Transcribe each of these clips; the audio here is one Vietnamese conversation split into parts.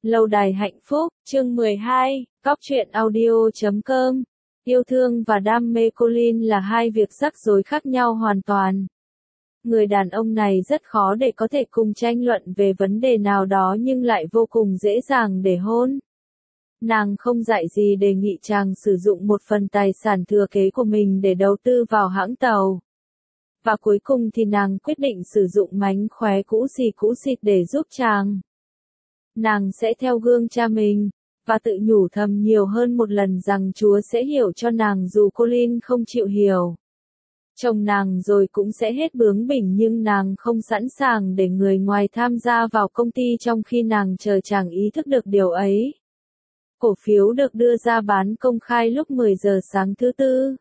Lâu đài hạnh phúc, chương 12, Góc truyện audio.com. Yêu thương và đam mê Colin là hai việc rắc rối khác nhau hoàn toàn. Người đàn ông này rất khó để có thể cùng tranh luận về vấn đề nào đó nhưng lại vô cùng dễ dàng để hôn. Nàng không dại gì đề nghị chàng sử dụng một phần tài sản thừa kế của mình để đầu tư vào hãng tàu. Và cuối cùng thì nàng quyết định sử dụng mánh khóe cũ xịt để giúp chàng. Nàng sẽ theo gương cha mình, và tự nhủ thầm nhiều hơn một lần rằng Chúa sẽ hiểu cho nàng dù Colin không chịu hiểu. Chồng nàng rồi cũng sẽ hết bướng bỉnh nhưng nàng không sẵn sàng để người ngoài tham gia vào công ty trong khi nàng chờ chàng ý thức được điều ấy. Cổ phiếu được đưa ra bán công khai lúc 10 giờ sáng thứ Tư.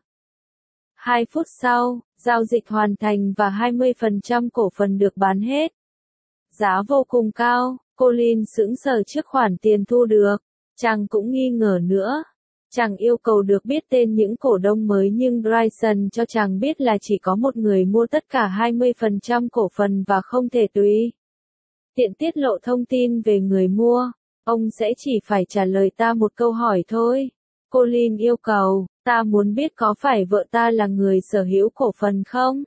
2 phút sau, giao dịch hoàn thành và 20% cổ phần được bán hết. Giá vô cùng cao, Colin sững sờ trước khoản tiền thu được. Chàng cũng nghi ngờ nữa. Chàng yêu cầu được biết tên những cổ đông mới nhưng Bryson cho chàng biết là chỉ có một người mua tất cả 20% cổ phần và không thể tùy tiện tiết lộ thông tin về người mua. Ông sẽ chỉ phải trả lời ta một câu hỏi thôi. Colin yêu cầu, ta muốn biết có phải vợ ta là người sở hữu cổ phần không?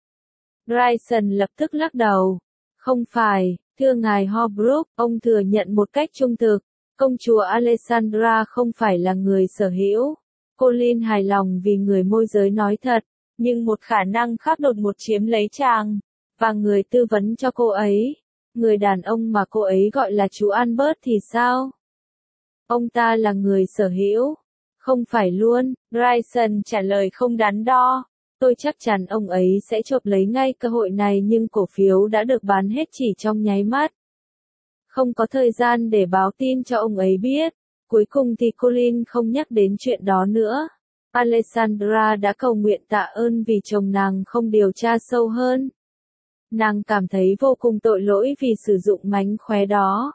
Bryson lập tức lắc đầu. Không phải, thưa ngài Holbrook, ông thừa nhận một cách trung thực. Công chúa Alexandra không phải là người sở hữu. Colin hài lòng vì người môi giới nói thật, nhưng một khả năng khác đột ngột chiếm lấy chàng, và người tư vấn cho cô ấy. Người đàn ông mà cô ấy gọi là chú Albert thì sao? Ông ta là người sở hữu. Không phải luôn, Bryson trả lời không đắn đo. Tôi chắc chắn ông ấy sẽ chộp lấy ngay cơ hội này nhưng cổ phiếu đã được bán hết chỉ trong nháy mắt. Không có thời gian để báo tin cho ông ấy biết. Cuối cùng thì Colin không nhắc đến chuyện đó nữa. Alexandra đã cầu nguyện tạ ơn vì chồng nàng không điều tra sâu hơn. Nàng cảm thấy vô cùng tội lỗi vì sử dụng mánh khóe đó.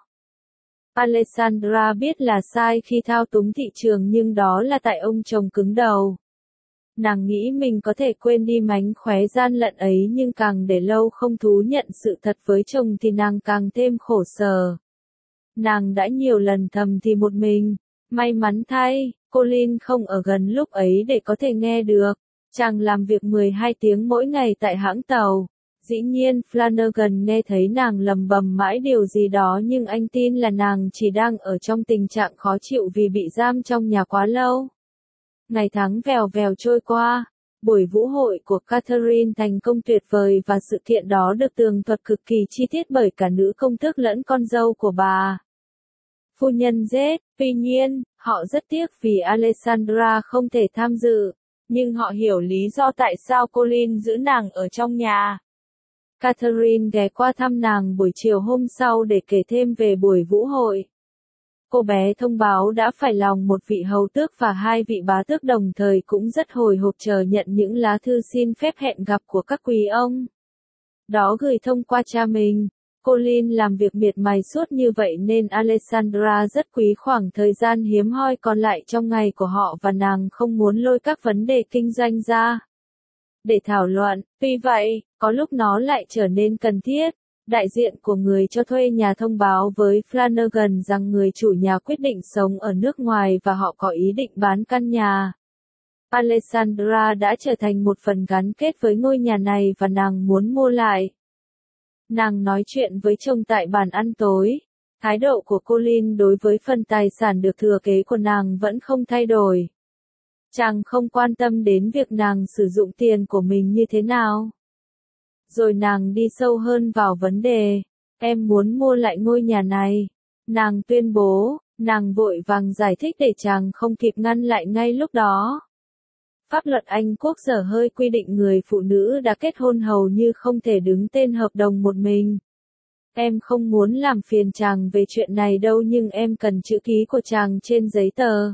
Alexandra biết là sai khi thao túng thị trường nhưng đó là tại ông chồng cứng đầu. Nàng nghĩ mình có thể quên đi mánh khóe gian lận ấy nhưng càng để lâu không thú nhận sự thật với chồng thì nàng càng thêm khổ sở. Nàng đã nhiều lần thầm thì một mình. May mắn thay, Colin không ở gần lúc ấy để có thể nghe được. Chàng làm việc 12 tiếng mỗi ngày tại hãng tàu. Dĩ nhiên Flanagan nghe thấy nàng lầm bầm mãi điều gì đó nhưng anh tin là nàng chỉ đang ở trong tình trạng khó chịu vì bị giam trong nhà quá lâu. Ngày tháng vèo vèo trôi qua, buổi vũ hội của Catherine thành công tuyệt vời và sự kiện đó được tường thuật cực kỳ chi tiết bởi cả nữ công tước lẫn con dâu của bà. Phu nhân Z, tuy nhiên, họ rất tiếc vì Alexandra không thể tham dự, nhưng họ hiểu lý do tại sao Colin giữ nàng ở trong nhà. Catherine ghé qua thăm nàng buổi chiều hôm sau để kể thêm về buổi vũ hội. Cô bé thông báo đã phải lòng một vị hầu tước và hai vị bá tước đồng thời cũng rất hồi hộp chờ nhận những lá thư xin phép hẹn gặp của các quý ông. Đó gửi thông qua cha mình. Colin làm việc miệt mài suốt như vậy nên Alexandra rất quý khoảng thời gian hiếm hoi còn lại trong ngày của họ và nàng không muốn lôi các vấn đề kinh doanh ra để thảo luận. Tuy vậy, có lúc nó lại trở nên cần thiết. Đại diện của người cho thuê nhà thông báo với Flanagan rằng người chủ nhà quyết định sống ở nước ngoài và họ có ý định bán căn nhà. Alexandra đã trở thành một phần gắn kết với ngôi nhà này và nàng muốn mua lại. Nàng nói chuyện với chồng tại bàn ăn tối. Thái độ của Colin đối với phần tài sản được thừa kế của nàng vẫn không thay đổi. Chàng không quan tâm đến việc nàng sử dụng tiền của mình như thế nào. Rồi nàng đi sâu hơn vào vấn đề. Em muốn mua lại ngôi nhà này. Nàng tuyên bố, nàng vội vàng giải thích để chàng không kịp ngăn lại ngay lúc đó. Pháp luật Anh Quốc dở hơi quy định người phụ nữ đã kết hôn hầu như không thể đứng tên hợp đồng một mình. Em không muốn làm phiền chàng về chuyện này đâu nhưng em cần chữ ký của chàng trên giấy tờ.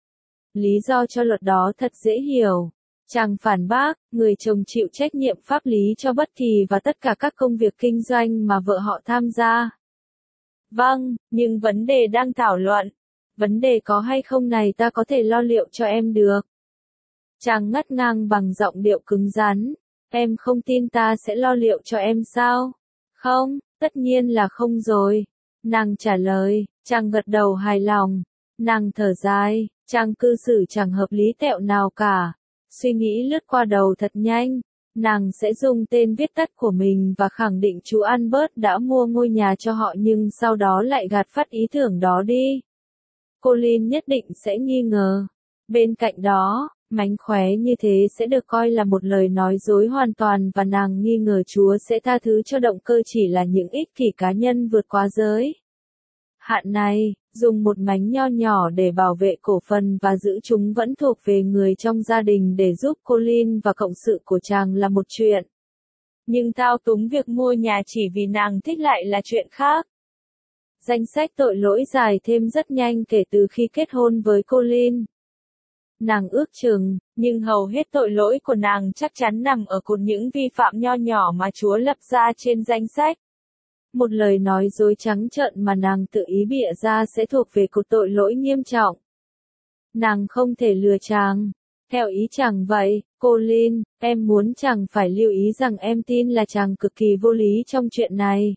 Lý do cho luật đó thật dễ hiểu. Chàng phản bác, người chồng chịu trách nhiệm pháp lý cho bất kỳ và tất cả các công việc kinh doanh mà vợ họ tham gia. Vâng, nhưng vấn đề đang thảo luận. Vấn đề có hay không này ta có thể lo liệu cho em được. Chàng ngắt ngang bằng giọng điệu cứng rắn. Em không tin ta sẽ lo liệu cho em sao? Không, tất nhiên là không rồi. Nàng trả lời, chàng gật đầu hài lòng. Nàng thở dài, chàng cư xử chẳng hợp lý tẹo nào cả. Suy nghĩ lướt qua đầu thật nhanh. Nàng sẽ dùng tên viết tắt của mình và khẳng định chú Albert đã mua ngôi nhà cho họ nhưng sau đó lại gạt phắt ý tưởng đó đi. Colin nhất định sẽ nghi ngờ. Bên cạnh đó, mánh khóe như thế sẽ được coi là một lời nói dối hoàn toàn và nàng nghi ngờ Chúa sẽ tha thứ cho động cơ chỉ là những ích kỷ cá nhân vượt quá giới hạn này. Dùng một mánh nho nhỏ để bảo vệ cổ phần và giữ chúng vẫn thuộc về người trong gia đình để giúp Colin và cộng sự của chàng là một chuyện. Nhưng thao túng việc mua nhà chỉ vì nàng thích lại là chuyện khác. Danh sách tội lỗi dài thêm rất nhanh kể từ khi kết hôn với Colin. Nàng ước chừng, nhưng hầu hết tội lỗi của nàng chắc chắn nằm ở cột những vi phạm nho nhỏ mà Chúa lập ra trên danh sách. Một lời nói dối trắng trợn mà nàng tự ý bịa ra sẽ thuộc về cột tội lỗi nghiêm trọng. Nàng không thể lừa chàng. Theo ý chàng vậy, Colin, em muốn chàng phải lưu ý rằng em tin là chàng cực kỳ vô lý trong chuyện này.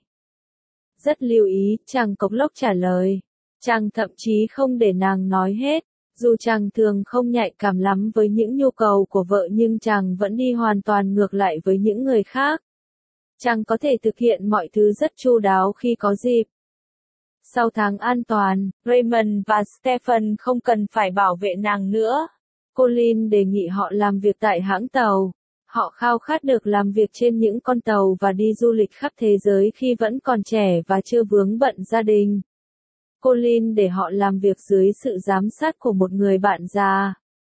Rất lưu ý, chàng cộc lốc trả lời. Chàng thậm chí không để nàng nói hết. Dù chàng thường không nhạy cảm lắm với những nhu cầu của vợ nhưng chàng vẫn đi hoàn toàn ngược lại với những người khác. Chàng có thể thực hiện mọi thứ rất chu đáo khi có dịp. Sau tháng an toàn, Raymond và Stephen không cần phải bảo vệ nàng nữa. Colin đề nghị họ làm việc tại hãng tàu. Họ khao khát được làm việc trên những con tàu và đi du lịch khắp thế giới khi vẫn còn trẻ và chưa vướng bận gia đình. Colin để họ làm việc dưới sự giám sát của một người bạn già.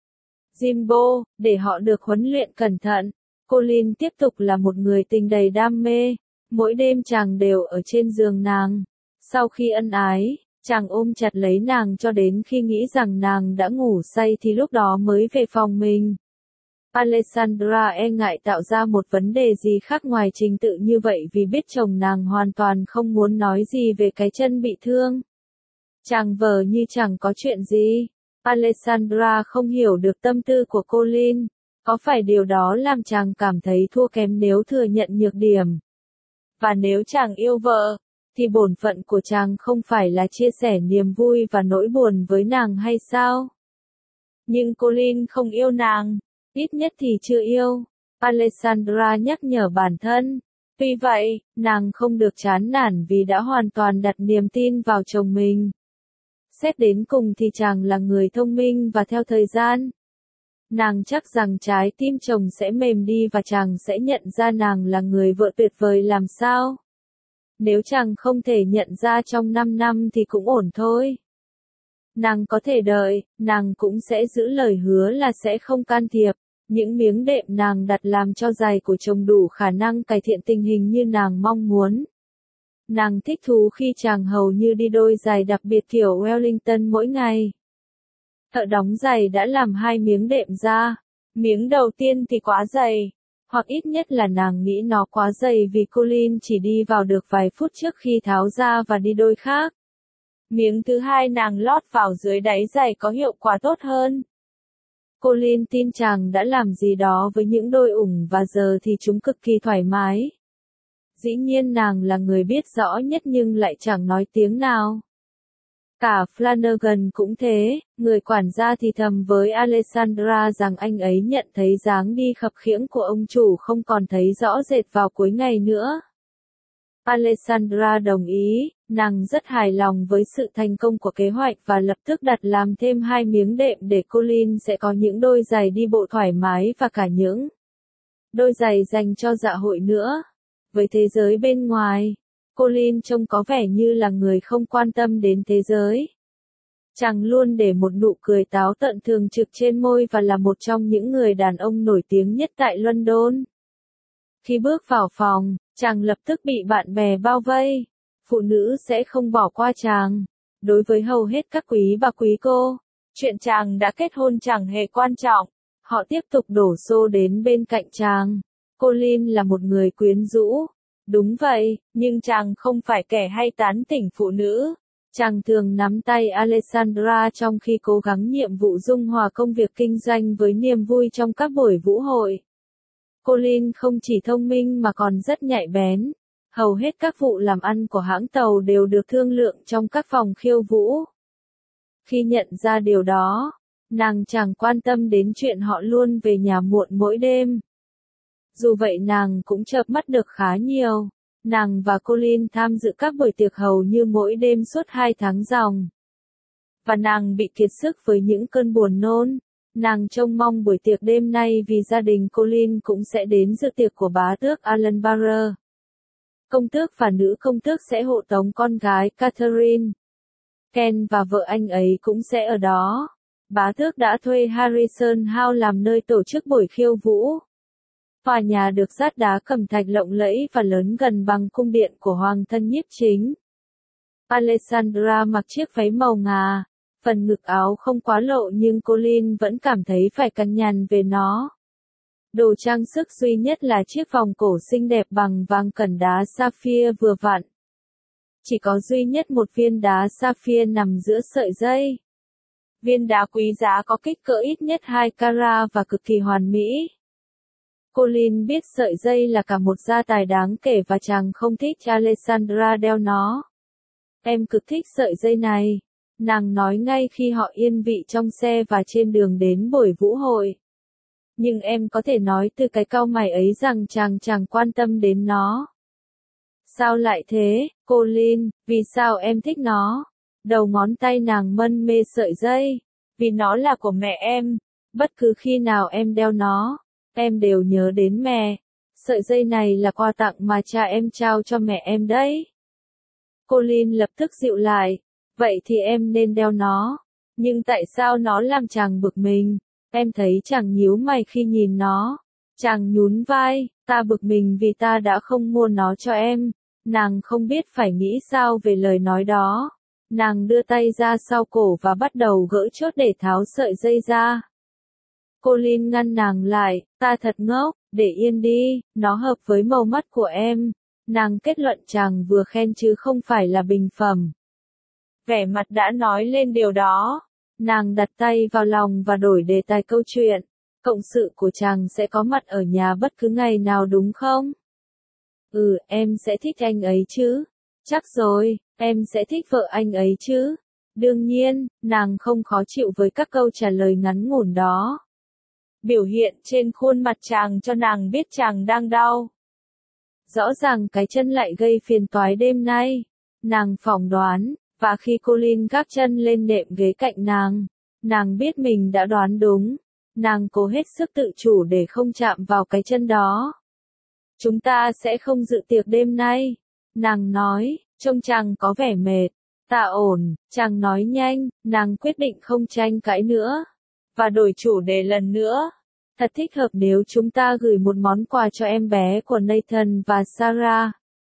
Jimbo, để họ được huấn luyện cẩn thận. Colin tiếp tục là một người tình đầy đam mê. Mỗi đêm chàng đều ở trên giường nàng. Sau khi ân ái, chàng ôm chặt lấy nàng cho đến khi nghĩ rằng nàng đã ngủ say thì lúc đó mới về phòng mình. Alessandra e ngại tạo ra một vấn đề gì khác ngoài trình tự như vậy vì biết chồng nàng hoàn toàn không muốn nói gì về cái chân bị thương. Chàng vờ như chẳng có chuyện gì. Alessandra không hiểu được tâm tư của Colin. Có phải điều đó làm chàng cảm thấy thua kém nếu thừa nhận nhược điểm? Và nếu chàng yêu vợ, thì bổn phận của chàng không phải là chia sẻ niềm vui và nỗi buồn với nàng hay sao? Nhưng Colin không yêu nàng, ít nhất thì chưa yêu. Alessandra nhắc nhở bản thân. Tuy vậy, nàng không được chán nản vì đã hoàn toàn đặt niềm tin vào chồng mình. Xét đến cùng thì chàng là người thông minh và theo thời gian. Nàng chắc rằng trái tim chồng sẽ mềm đi và chàng sẽ nhận ra nàng là người vợ tuyệt vời làm sao. Nếu chàng không thể nhận ra trong 5 năm thì cũng ổn thôi. Nàng có thể đợi, nàng cũng sẽ giữ lời hứa là sẽ không can thiệp. Những miếng đệm nàng đặt làm cho giày của chồng đủ khả năng cải thiện tình hình như nàng mong muốn. Nàng thích thú khi chàng hầu như đi đôi giày đặc biệt kiểu Wellington mỗi ngày. Thợ đóng giày đã làm 2 miếng đệm ra. Miếng đầu tiên thì quá dày. Hoặc ít nhất là nàng nghĩ nó quá dày vì Colin chỉ đi vào được vài phút trước khi tháo ra và đi đôi khác. Miếng thứ hai nàng lót vào dưới đáy giày có hiệu quả tốt hơn. Colin tin chàng đã làm gì đó với những đôi ủng và giờ thì chúng cực kỳ thoải mái. Dĩ nhiên nàng là người biết rõ nhất nhưng lại chẳng nói tiếng nào. Cả Flanagan cũng thế, người quản gia thì thầm với Alessandra rằng anh ấy nhận thấy dáng đi khập khiễng của ông chủ không còn thấy rõ rệt vào cuối ngày nữa. Alessandra đồng ý, nàng rất hài lòng với sự thành công của kế hoạch và lập tức đặt làm thêm 2 miếng đệm để Colin sẽ có những đôi giày đi bộ thoải mái và cả những đôi giày dành cho dạ hội nữa. Với thế giới bên ngoài, Colin trông có vẻ như là người không quan tâm đến thế giới. Chàng luôn để một nụ cười táo tợn thường trực trên môi và là một trong những người đàn ông nổi tiếng nhất tại London. Khi bước vào phòng, chàng lập tức bị bạn bè bao vây. Phụ nữ sẽ không bỏ qua chàng. Đối với hầu hết các quý bà quý cô, chuyện chàng đã kết hôn chẳng hề quan trọng. Họ tiếp tục đổ xô đến bên cạnh chàng. Colin là một người quyến rũ. Đúng vậy, nhưng chàng không phải kẻ hay tán tỉnh phụ nữ. Chàng thường nắm tay Alessandra trong khi cố gắng nhiệm vụ dung hòa công việc kinh doanh với niềm vui trong các buổi vũ hội. Colin không chỉ thông minh mà còn rất nhạy bén. Hầu hết các vụ làm ăn của hãng tàu đều được thương lượng trong các phòng khiêu vũ. Khi nhận ra điều đó, nàng chẳng quan tâm đến chuyện họ luôn về nhà muộn mỗi đêm. Dù vậy nàng cũng chợp mắt được khá nhiều. Nàng và Colin tham dự các buổi tiệc hầu như mỗi đêm suốt 2 tháng ròng. Và nàng bị kiệt sức với những cơn buồn nôn. Nàng trông mong buổi tiệc đêm nay vì gia đình Colin cũng sẽ đến dự tiệc của bá tước Alan Barr. Công tước và nữ công tước sẽ hộ tống con gái Catherine. Ken và vợ anh ấy cũng sẽ ở đó. Bá tước đã thuê Harrison House làm nơi tổ chức buổi khiêu vũ. Tòa nhà được dát đá cẩm thạch lộng lẫy và lớn gần bằng cung điện của hoàng thân nhiếp chính. Alessandra mặc chiếc váy màu ngà, phần ngực áo không quá lộ nhưng Colin vẫn cảm thấy phải cằn nhằn về nó. Đồ trang sức duy nhất là chiếc vòng cổ xinh đẹp bằng vàng cẩn đá sapphire vừa vặn. Chỉ có duy nhất một viên đá sapphire nằm giữa sợi dây. Viên đá quý giá có kích cỡ ít nhất 2 carat và cực kỳ hoàn mỹ. Colin biết sợi dây là cả một gia tài đáng kể và chàng không thích Alessandra đeo nó. Em cực thích sợi dây này, nàng nói ngay khi họ yên vị trong xe và trên đường đến buổi vũ hội. Nhưng em có thể nói từ cái cau mày ấy rằng chàng chẳng quan tâm đến nó. Sao lại thế, Colin, vì sao em thích nó? Đầu ngón tay nàng mân mê sợi dây. Vì nó là của mẹ em. Bất cứ khi nào em đeo nó, em đều nhớ đến mẹ. Sợi dây này là quà tặng mà cha em trao cho mẹ em đấy. Colin lập tức dịu lại. Vậy thì em nên đeo nó. Nhưng tại sao nó làm chàng bực mình? Em thấy chàng nhíu mày khi nhìn nó. Chàng nhún vai, ta bực mình vì ta đã không mua nó cho em. Nàng không biết phải nghĩ sao về lời nói đó. Nàng đưa tay ra sau cổ và bắt đầu gỡ chốt để tháo sợi dây ra. Colin ngăn nàng lại, ta thật ngốc, để yên đi, nó hợp với màu mắt của em. Nàng kết luận chàng vừa khen chứ không phải là bình phẩm. Vẻ mặt đã nói lên điều đó. Nàng đặt tay vào lòng và đổi đề tài câu chuyện. Cộng sự của chàng sẽ có mặt ở nhà bất cứ ngày nào đúng không? Em sẽ thích anh ấy chứ? Chắc rồi, em sẽ thích vợ anh ấy chứ? Đương nhiên, nàng không khó chịu với các câu trả lời ngắn ngủn đó. Biểu hiện trên khuôn mặt chàng cho nàng biết chàng đang đau. Rõ ràng cái chân lại gây phiền toái đêm nay. Nàng phỏng đoán, và khi Colin gác chân lên nệm ghế cạnh nàng biết mình đã đoán đúng. Nàng cố hết sức tự chủ để không chạm vào cái chân đó. Chúng ta sẽ không dự tiệc đêm nay. Nàng nói, trông chàng có vẻ mệt. Ta ổn, chàng nói nhanh, nàng quyết định không tranh cãi nữa. Và đổi chủ đề lần nữa. Thật thích hợp nếu chúng ta gửi một món quà cho em bé của Nathan và Sarah.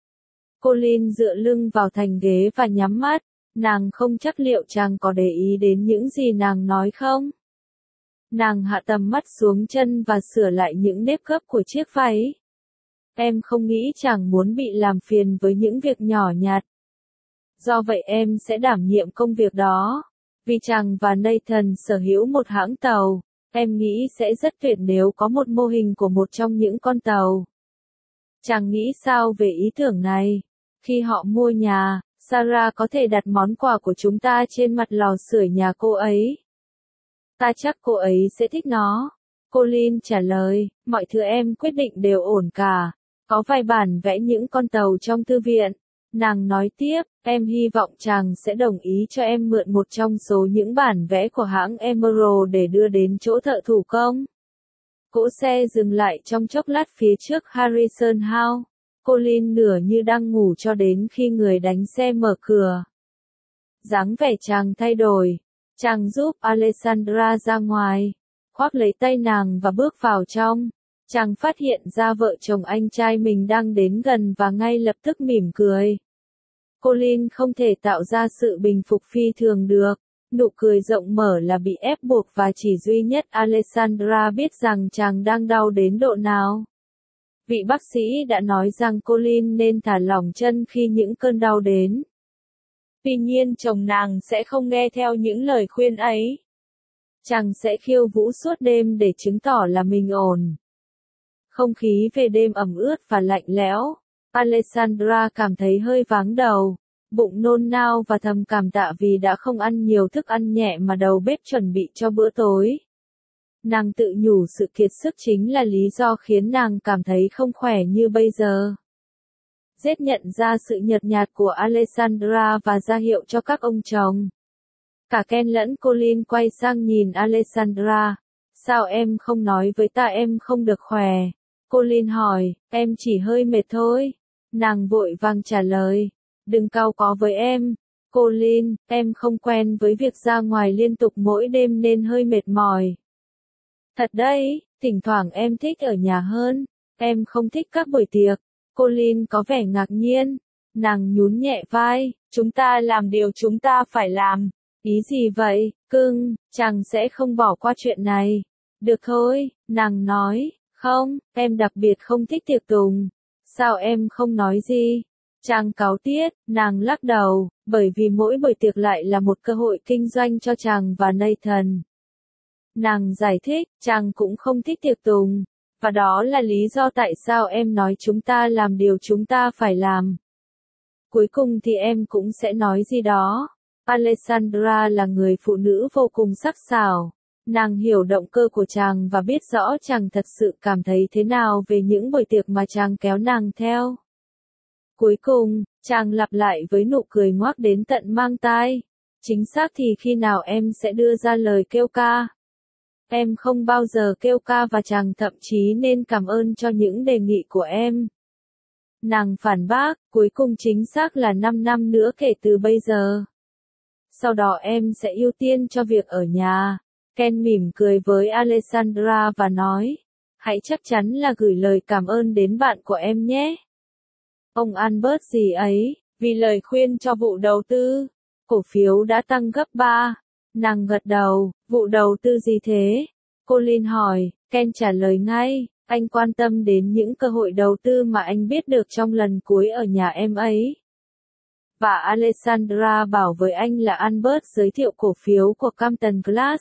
Colin dựa lưng vào thành ghế và nhắm mắt. Nàng không chắc liệu chàng có để ý đến những gì nàng nói không. Nàng hạ tầm mắt xuống chân và sửa lại những nếp gấp của chiếc váy. Em không nghĩ chàng muốn bị làm phiền với những việc nhỏ nhặt. Do vậy em sẽ đảm nhiệm công việc đó. Vì chàng và Nathan sở hữu một hãng tàu, em nghĩ sẽ rất tuyệt nếu có một mô hình của một trong những con tàu. Chàng nghĩ sao về ý tưởng này? Khi họ mua nhà, Sarah có thể đặt món quà của chúng ta trên mặt lò sưởi nhà cô ấy. Ta chắc cô ấy sẽ thích nó. Colin trả lời, mọi thứ em quyết định đều ổn cả. Có vài bản vẽ những con tàu trong thư viện. Nàng nói tiếp, em hy vọng chàng sẽ đồng ý cho em mượn một trong số những bản vẽ của hãng Emerald để đưa đến chỗ thợ thủ công. Cỗ xe dừng lại trong chốc lát phía trước Harrison House. Colin nửa như đang ngủ cho đến khi người đánh xe mở cửa. Dáng vẻ chàng thay đổi. Chàng giúp Alessandra ra ngoài, khoác lấy tay nàng và bước vào trong. Chàng phát hiện ra vợ chồng anh trai mình đang đến gần và ngay lập tức mỉm cười. Colin không thể tạo ra sự bình phục phi thường được. Nụ cười rộng mở là bị ép buộc và chỉ duy nhất Alessandra biết rằng chàng đang đau đến độ nào. Vị bác sĩ đã nói rằng Colin nên thả lỏng chân khi những cơn đau đến. Tuy nhiên chồng nàng sẽ không nghe theo những lời khuyên ấy. Chàng sẽ khiêu vũ suốt đêm để chứng tỏ là mình ổn. Không khí về đêm ẩm ướt và lạnh lẽo. Alexandra cảm thấy hơi váng đầu, bụng nôn nao và thầm cảm tạ vì đã không ăn nhiều thức ăn nhẹ mà đầu bếp chuẩn bị cho bữa tối. Nàng tự nhủ sự kiệt sức chính là lý do khiến nàng cảm thấy không khỏe như bây giờ. Zed nhận ra sự nhợt nhạt của Alexandra và ra hiệu cho các ông chồng. Cả Ken lẫn Colin quay sang nhìn Alexandra. Sao em không nói với ta em không được khỏe? Colin hỏi, em chỉ hơi mệt thôi. Nàng vội vàng trả lời, đừng cau có với em. Colin, em không quen với việc ra ngoài liên tục mỗi đêm nên hơi mệt mỏi. Thật đấy, thỉnh thoảng em thích ở nhà hơn. Em không thích các buổi tiệc. Colin có vẻ ngạc nhiên. Nàng nhún nhẹ vai, chúng ta làm điều chúng ta phải làm. Ý gì vậy, cưng, chàng sẽ không bỏ qua chuyện này. Được thôi, nàng nói, không, em đặc biệt không thích tiệc tùng. Sao em không nói gì? Chàng cáu tiết, nàng lắc đầu, bởi vì mỗi buổi tiệc lại là một cơ hội kinh doanh cho chàng và Nathan. Nàng giải thích, chàng cũng không thích tiệc tùng, và đó là lý do tại sao em nói chúng ta làm điều chúng ta phải làm. Cuối cùng thì em cũng sẽ nói gì đó. Alexandra là người phụ nữ vô cùng sắc sảo. Nàng hiểu động cơ của chàng và biết rõ chàng thật sự cảm thấy thế nào về những buổi tiệc mà chàng kéo nàng theo. Cuối cùng, chàng lặp lại với nụ cười ngoác đến tận mang tai. Chính xác thì khi nào em sẽ đưa ra lời kêu ca? Em không bao giờ kêu ca và chàng thậm chí nên cảm ơn cho những đề nghị của em. Nàng phản bác, cuối cùng chính xác là 5 năm nữa kể từ bây giờ. Sau đó em sẽ ưu tiên cho việc ở nhà. Ken mỉm cười với Alexandra và nói, hãy chắc chắn là gửi lời cảm ơn đến bạn của em nhé. Ông Albert gì ấy, vì lời khuyên cho vụ đầu tư, cổ phiếu đã tăng gấp 3. Nàng gật đầu, vụ đầu tư gì thế? Colin hỏi, Ken trả lời ngay, anh quan tâm đến những cơ hội đầu tư mà anh biết được trong lần cuối ở nhà em ấy. Và Alexandra bảo với anh là Albert giới thiệu cổ phiếu của Campton Glass.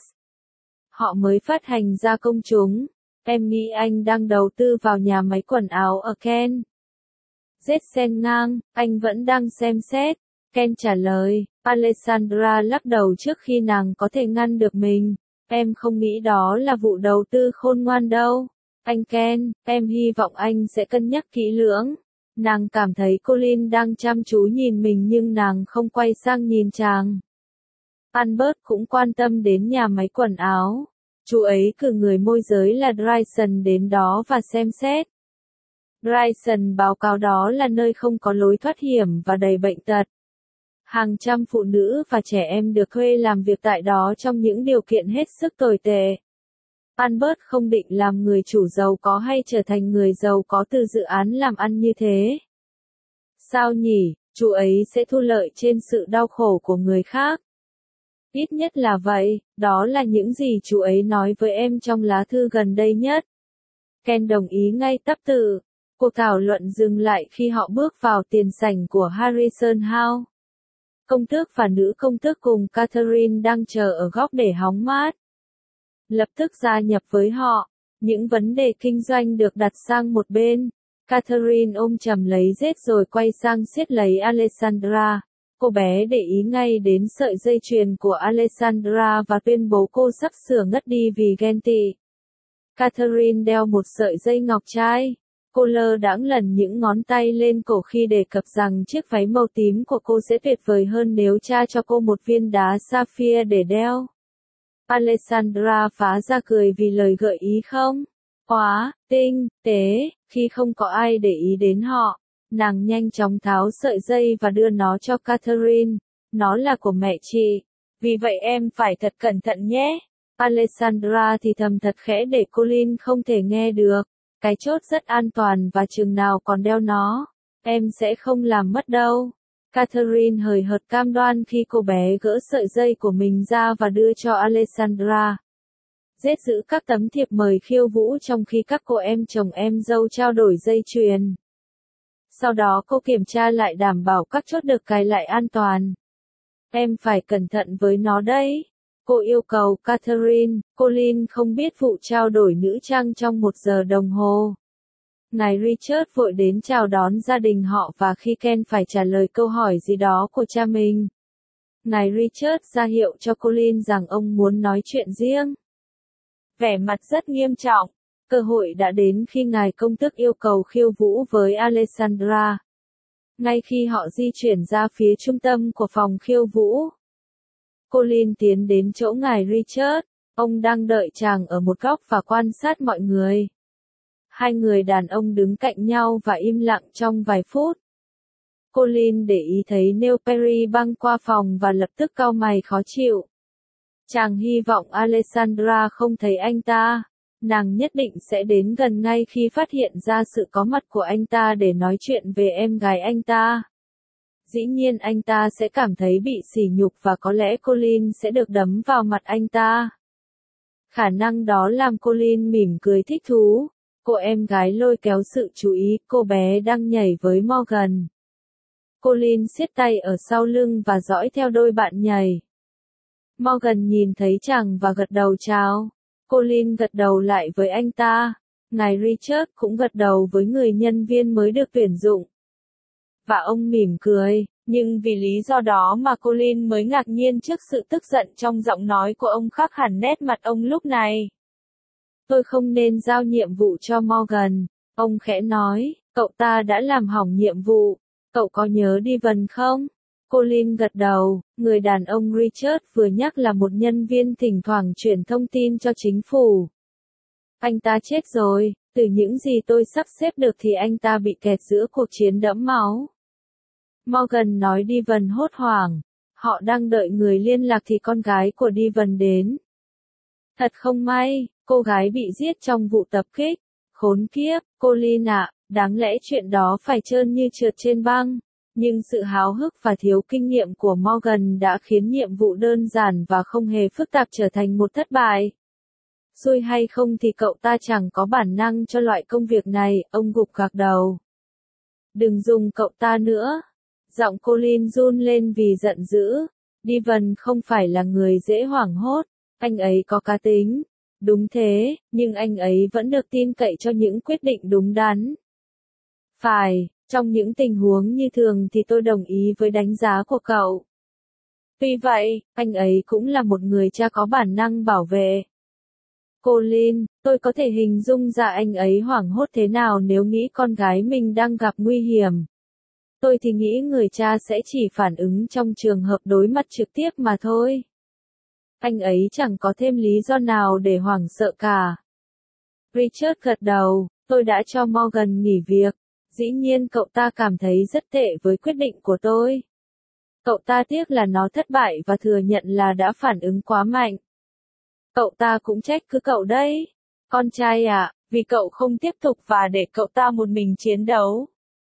Họ mới phát hành ra công chúng. Em nghĩ anh đang đầu tư vào nhà máy quần áo ở Ken. Zed xen ngang, anh vẫn đang xem xét. Ken trả lời, Alexandra lắc đầu trước khi nàng có thể ngăn được mình. Em không nghĩ đó là vụ đầu tư khôn ngoan đâu. Anh Ken, em hy vọng anh sẽ cân nhắc kỹ lưỡng. Nàng cảm thấy Colin đang chăm chú nhìn mình nhưng nàng không quay sang nhìn chàng. Albert cũng quan tâm đến nhà máy quần áo. Chú ấy cử người môi giới là Dyson đến đó và xem xét. Dyson báo cáo đó là nơi không có lối thoát hiểm và đầy bệnh tật. Hàng trăm phụ nữ và trẻ em được thuê làm việc tại đó trong những điều kiện hết sức tồi tệ. Albert không định làm người chủ giàu có hay trở thành người giàu có từ dự án làm ăn như thế. Sao nhỉ, chú ấy sẽ thu lợi trên sự đau khổ của người khác. Ít nhất là vậy, đó là những gì chú ấy nói với em trong lá thư gần đây nhất. Ken đồng ý ngay tắp tự. Cuộc thảo luận dừng lại khi họ bước vào tiền sảnh của Harrison House. Công tước và nữ công tước cùng Catherine đang chờ ở góc để hóng mát. Lập tức gia nhập với họ, những vấn đề kinh doanh được đặt sang một bên. Catherine ôm chầm lấy Zed rồi quay sang siết lấy Alexandra. Cô bé để ý ngay đến sợi dây chuyền của Alexandra và tuyên bố cô sắp sửa ngất đi vì ghen tị. Catherine đeo một sợi dây ngọc trai. Cô lơ đãng lần những ngón tay lên cổ khi đề cập rằng chiếc váy màu tím của cô sẽ tuyệt vời hơn nếu cha cho cô một viên đá sapphire để đeo. Alexandra phá ra cười vì lời gợi ý không? Quá, tinh, tế, khi không có ai để ý đến họ. Nàng nhanh chóng tháo sợi dây và đưa nó cho Catherine. Nó là của mẹ chị. Vì vậy em phải thật cẩn thận nhé. Alexandra thì thầm thật khẽ để Colin không thể nghe được. Cái chốt rất an toàn và chừng nào còn đeo nó. Em sẽ không làm mất đâu. Catherine hời hợt cam đoan khi cô bé gỡ sợi dây của mình ra và đưa cho Alexandra. Zed giữ các tấm thiệp mời khiêu vũ trong khi các cô em chồng em dâu trao đổi dây chuyền. Sau đó cô kiểm tra lại đảm bảo các chốt được cài lại an toàn. Em phải cẩn thận với nó đấy. Cô yêu cầu Catherine. Colin không biết vụ trao đổi nữ trang trong 1 giờ đồng hồ. Ngài Richard vội đến chào đón gia đình họ và khi Ken phải trả lời câu hỏi gì đó của cha mình, ngài Richard ra hiệu cho Colin rằng ông muốn nói chuyện riêng. Vẻ mặt rất nghiêm trọng, cơ hội đã đến khi ngài công tước yêu cầu khiêu vũ với Alessandra. Ngay khi họ di chuyển ra phía trung tâm của phòng khiêu vũ, Colin tiến đến chỗ ngài Richard. Ông đang đợi chàng ở một góc và quan sát mọi người. Hai người đàn ông đứng cạnh nhau và im lặng trong vài phút. Colin để ý thấy Neil Perry băng qua phòng và lập tức cau mày khó chịu. Chàng hy vọng Alessandra không thấy anh ta. Nàng nhất định sẽ đến gần ngay khi phát hiện ra sự có mặt của anh ta để nói chuyện về em gái anh ta. Dĩ nhiên anh ta sẽ cảm thấy bị sỉ nhục và có lẽ Colin sẽ được đấm vào mặt anh ta. Khả năng đó làm Colin mỉm cười thích thú. Cô em gái lôi kéo sự chú ý, cô bé đang nhảy với Morgan. Colin siết tay ở sau lưng và dõi theo đôi bạn nhảy. Morgan nhìn thấy chàng và gật đầu chào. Colin gật đầu lại với anh ta. Ngài Richard cũng gật đầu với người nhân viên mới được tuyển dụng. Và ông mỉm cười, nhưng vì lý do đó mà Colin mới ngạc nhiên trước sự tức giận trong giọng nói của ông khác hẳn nét mặt ông lúc này. Tôi không nên giao nhiệm vụ cho Morgan, ông khẽ nói, cậu ta đã làm hỏng nhiệm vụ, cậu có nhớ Devon không? Colin gật đầu, người đàn ông Richard vừa nhắc là một nhân viên thỉnh thoảng truyền thông tin cho chính phủ. Anh ta chết rồi, từ những gì tôi sắp xếp được thì anh ta bị kẹt giữa cuộc chiến đẫm máu. Morgan nói Devon hốt hoảng, họ đang đợi người liên lạc thì con gái của Devon đến. Thật không may, cô gái bị giết trong vụ tập kích. Khốn kiếp, Colin ạ, đáng lẽ chuyện đó phải trơn như trượt trên băng. Nhưng sự háo hức và thiếu kinh nghiệm của Morgan đã khiến nhiệm vụ đơn giản và không hề phức tạp trở thành một thất bại. Xui hay không thì cậu ta chẳng có bản năng cho loại công việc này, ông gục gạc đầu. Đừng dùng cậu ta nữa. Giọng Colin run lên vì giận dữ. Devon không phải là người dễ hoảng hốt, anh ấy có cá tính. Đúng thế, nhưng anh ấy vẫn được tin cậy cho những quyết định đúng đắn. Phải, trong những tình huống như thường thì tôi đồng ý với đánh giá của cậu. Tuy vậy, anh ấy cũng là một người cha có bản năng bảo vệ. Colin, tôi có thể hình dung ra anh ấy hoảng hốt thế nào nếu nghĩ con gái mình đang gặp nguy hiểm. Tôi thì nghĩ người cha sẽ chỉ phản ứng trong trường hợp đối mặt trực tiếp mà thôi. Anh ấy chẳng có thêm lý do nào để hoảng sợ cả. Richard gật đầu, tôi đã cho Morgan nghỉ việc. Dĩ nhiên cậu ta cảm thấy rất tệ với quyết định của tôi. Cậu ta tiếc là nó thất bại và thừa nhận là đã phản ứng quá mạnh. Cậu ta cũng trách cứ cậu đấy. Con trai à, vì cậu không tiếp tục và để cậu ta một mình chiến đấu.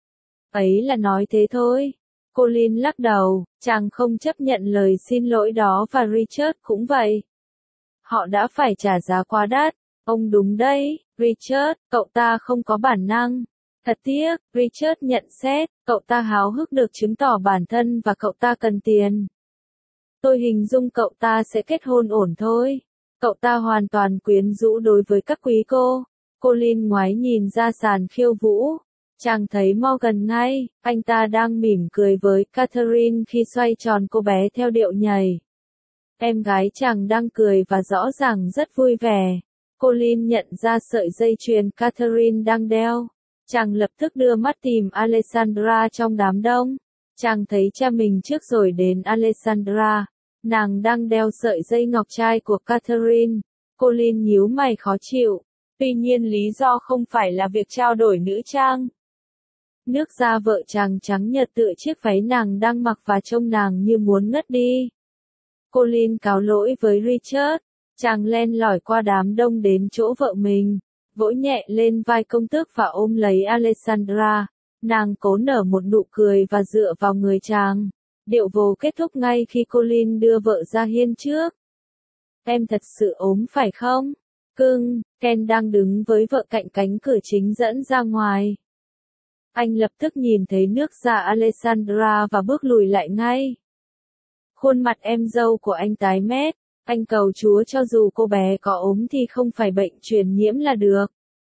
Ấy là nói thế thôi. Colin lắc đầu, chàng không chấp nhận lời xin lỗi đó và Richard cũng vậy. Họ đã phải trả giá quá đắt. Ông đúng đấy, Richard, cậu ta không có bản năng. Thật tiếc, Richard nhận xét, cậu ta háo hức được chứng tỏ bản thân và cậu ta cần tiền. Tôi hình dung cậu ta sẽ kết hôn ổn thôi. Cậu ta hoàn toàn quyến rũ đối với các quý cô. Colin ngoái nhìn ra sàn khiêu vũ. Chàng thấy Morgan ngay, anh ta đang mỉm cười với Catherine khi xoay tròn cô bé theo điệu nhảy. Em gái chàng đang cười và rõ ràng rất vui vẻ. Colin nhận ra sợi dây chuyền Catherine đang đeo. Chàng lập tức đưa mắt tìm Alessandra trong đám đông. Chàng thấy cha mình trước rồi đến Alessandra. Nàng đang đeo sợi dây ngọc trai của Catherine. Colin nhíu mày khó chịu. Tuy nhiên lý do không phải là việc trao đổi nữ trang. Nước da vợ chàng trắng nhợt tựa chiếc váy nàng đang mặc và trông nàng như muốn ngất đi. Colin cáo lỗi với Richard. Chàng len lỏi qua đám đông đến chỗ vợ mình, vỗ nhẹ lên vai công tước và ôm lấy Alessandra. Nàng cố nở một nụ cười và dựa vào người chàng. Điệu vồ kết thúc ngay khi Colin đưa vợ ra hiên trước. Em thật sự ốm phải không? Cưng, Ken đang đứng với vợ cạnh cánh cửa chính dẫn ra ngoài. Anh lập tức nhìn thấy nước da Alessandra và bước lùi lại ngay. Khuôn mặt em dâu của anh tái mét. Anh cầu Chúa cho dù cô bé có ốm thì không phải bệnh truyền nhiễm là được.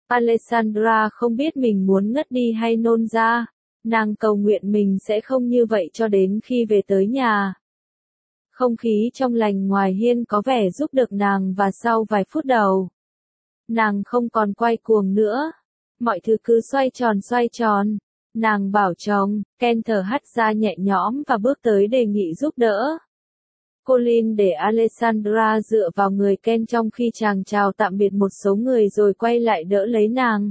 Alessandra không biết mình muốn ngất đi hay nôn ra. Nàng cầu nguyện mình sẽ không như vậy cho đến khi về tới nhà. Không khí trong lành ngoài hiên có vẻ giúp được nàng và sau vài phút đầu, nàng không còn quay cuồng nữa. Mọi thứ cứ xoay tròn. Nàng bảo chồng, Ken thở hắt ra nhẹ nhõm và bước tới đề nghị giúp đỡ. Colin để Alessandra dựa vào người Ken trong khi chàng chào tạm biệt một số người rồi quay lại đỡ lấy nàng.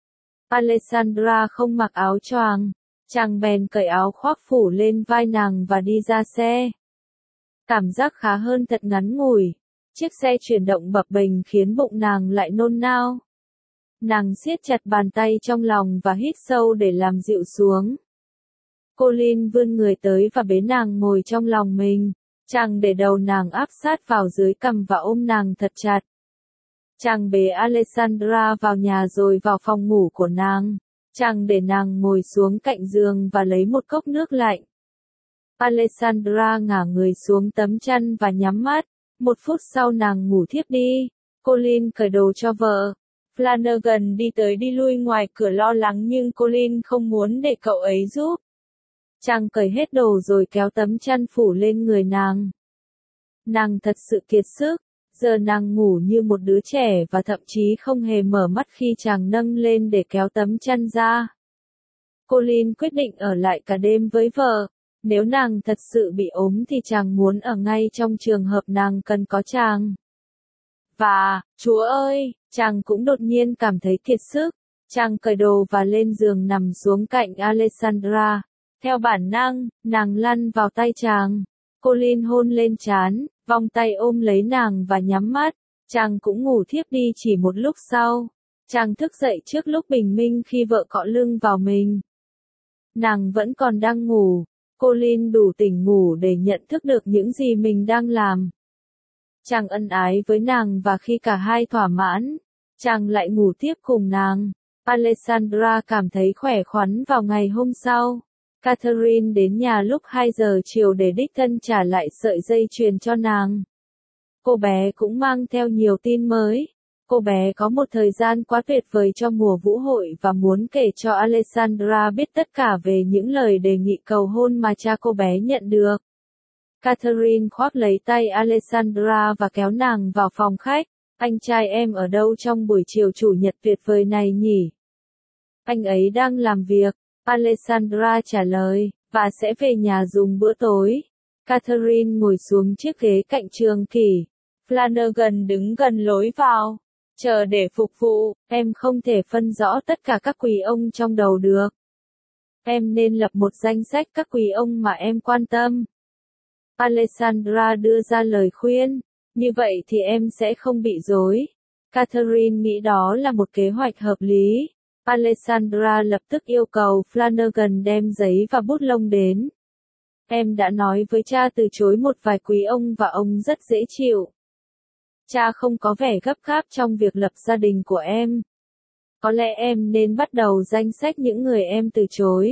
Alessandra không mặc áo choàng, chàng bèn cởi áo khoác phủ lên vai nàng và đi ra xe. Cảm giác khá hơn thật ngắn ngủi. Chiếc xe chuyển động bập bềnh khiến bụng nàng lại nôn nao. Nàng siết chặt bàn tay trong lòng và hít sâu để làm dịu xuống. Colin vươn người tới và bế nàng ngồi trong lòng mình. Chàng để đầu nàng áp sát vào dưới cằm và ôm nàng thật chặt. Chàng bế Alessandra vào nhà rồi vào phòng ngủ của nàng. Chàng để nàng ngồi xuống cạnh giường và lấy một cốc nước lạnh. Alessandra ngả người xuống tấm chăn và nhắm mắt. 1 phút sau nàng ngủ thiếp đi. Colin cởi đồ cho vợ. Flanagan đi tới đi lui ngoài cửa lo lắng nhưng Colin không muốn để cậu ấy giúp. Chàng cởi hết đồ rồi kéo tấm chăn phủ lên người nàng. Nàng thật sự kiệt sức. Giờ nàng ngủ như một đứa trẻ và thậm chí không hề mở mắt khi chàng nâng lên để kéo tấm chăn ra. Colin quyết định ở lại cả đêm với vợ. Nếu nàng thật sự bị ốm thì chàng muốn ở ngay trong trường hợp nàng cần có chàng. Và, Chúa ơi, chàng cũng đột nhiên cảm thấy kiệt sức. Chàng cởi đồ và lên giường nằm xuống cạnh Alessandra. Theo bản năng, nàng lăn vào tay chàng. Colin hôn lên trán, vòng tay ôm lấy nàng và nhắm mắt. Chàng cũng ngủ thiếp đi chỉ một lúc sau. Chàng thức dậy trước lúc bình minh khi vợ cọ lưng vào mình. Nàng vẫn còn đang ngủ. Colin đủ tỉnh ngủ để nhận thức được những gì mình đang làm. Chàng ân ái với nàng và khi cả hai thỏa mãn, chàng lại ngủ tiếp cùng nàng. Alessandra cảm thấy khỏe khoắn vào ngày hôm sau. Catherine đến nhà lúc 2 giờ chiều để đích thân trả lại sợi dây chuyền cho nàng. Cô bé cũng mang theo nhiều tin mới. Cô bé có một thời gian quá tuyệt vời cho mùa vũ hội và muốn kể cho Alessandra biết tất cả về những lời đề nghị cầu hôn mà cha cô bé nhận được. Catherine khoác lấy tay Alessandra và kéo nàng vào phòng khách. Anh trai em ở đâu trong buổi chiều chủ nhật tuyệt vời này nhỉ? Anh ấy đang làm việc, Alessandra trả lời, và sẽ về nhà dùng bữa tối. Catherine ngồi xuống chiếc ghế cạnh Trường Kỷ. Flanagan đứng gần lối vào. Chờ để phục vụ, em không thể phân rõ tất cả các quý ông trong đầu được. Em nên lập một danh sách các quý ông mà em quan tâm. Alessandra đưa ra lời khuyên, như vậy thì em sẽ không bị rối. Catherine nghĩ đó là một kế hoạch hợp lý. Alessandra lập tức yêu cầu Flanagan đem giấy và bút lông đến. Em đã nói với cha từ chối một vài quý ông và ông rất dễ chịu. Cha không có vẻ gấp gáp trong việc lập gia đình của em. Có lẽ em nên bắt đầu danh sách những người em từ chối.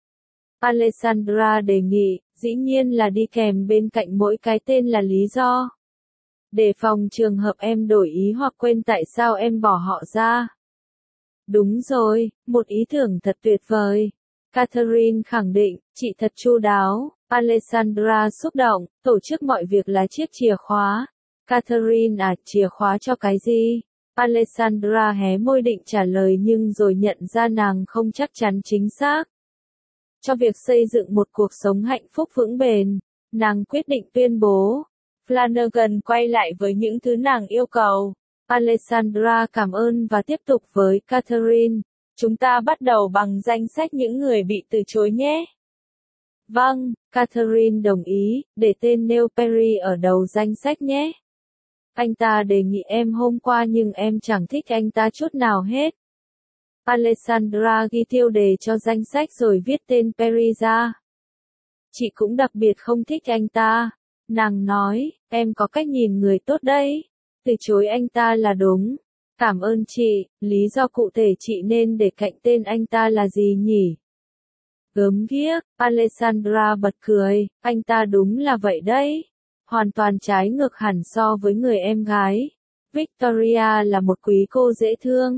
Alessandra đề nghị, dĩ nhiên là đi kèm bên cạnh mỗi cái tên là lý do. Để phòng trường hợp em đổi ý hoặc quên tại sao em bỏ họ ra. Đúng rồi, một ý tưởng thật tuyệt vời. Catherine khẳng định, chị thật chu đáo. Alessandra xúc động, tổ chức mọi việc là chiếc chìa khóa. Catherine chìa khóa cho cái gì? Alessandra hé môi định trả lời nhưng rồi nhận ra nàng không chắc chắn chính xác. Cho việc xây dựng một cuộc sống hạnh phúc vững bền, nàng quyết định tuyên bố. Flanagan quay lại với những thứ nàng yêu cầu. Alessandra cảm ơn và tiếp tục với Catherine. Chúng ta bắt đầu bằng danh sách những người bị từ chối nhé. Vâng, Catherine đồng ý, để tên Neil Perry ở đầu danh sách nhé. Anh ta đề nghị em hôm qua nhưng em chẳng thích anh ta chút nào hết. Alessandra ghi tiêu đề cho danh sách rồi viết tên Perry ra. Chị cũng đặc biệt không thích anh ta. Nàng nói, em có cách nhìn người tốt đấy. Từ chối anh ta là đúng. Cảm ơn chị, lý do cụ thể chị nên để cạnh tên anh ta là gì nhỉ? Gớm ghiếc, Alessandra bật cười, anh ta đúng là vậy đấy. Hoàn toàn trái ngược hẳn so với người em gái. Victoria là một quý cô dễ thương.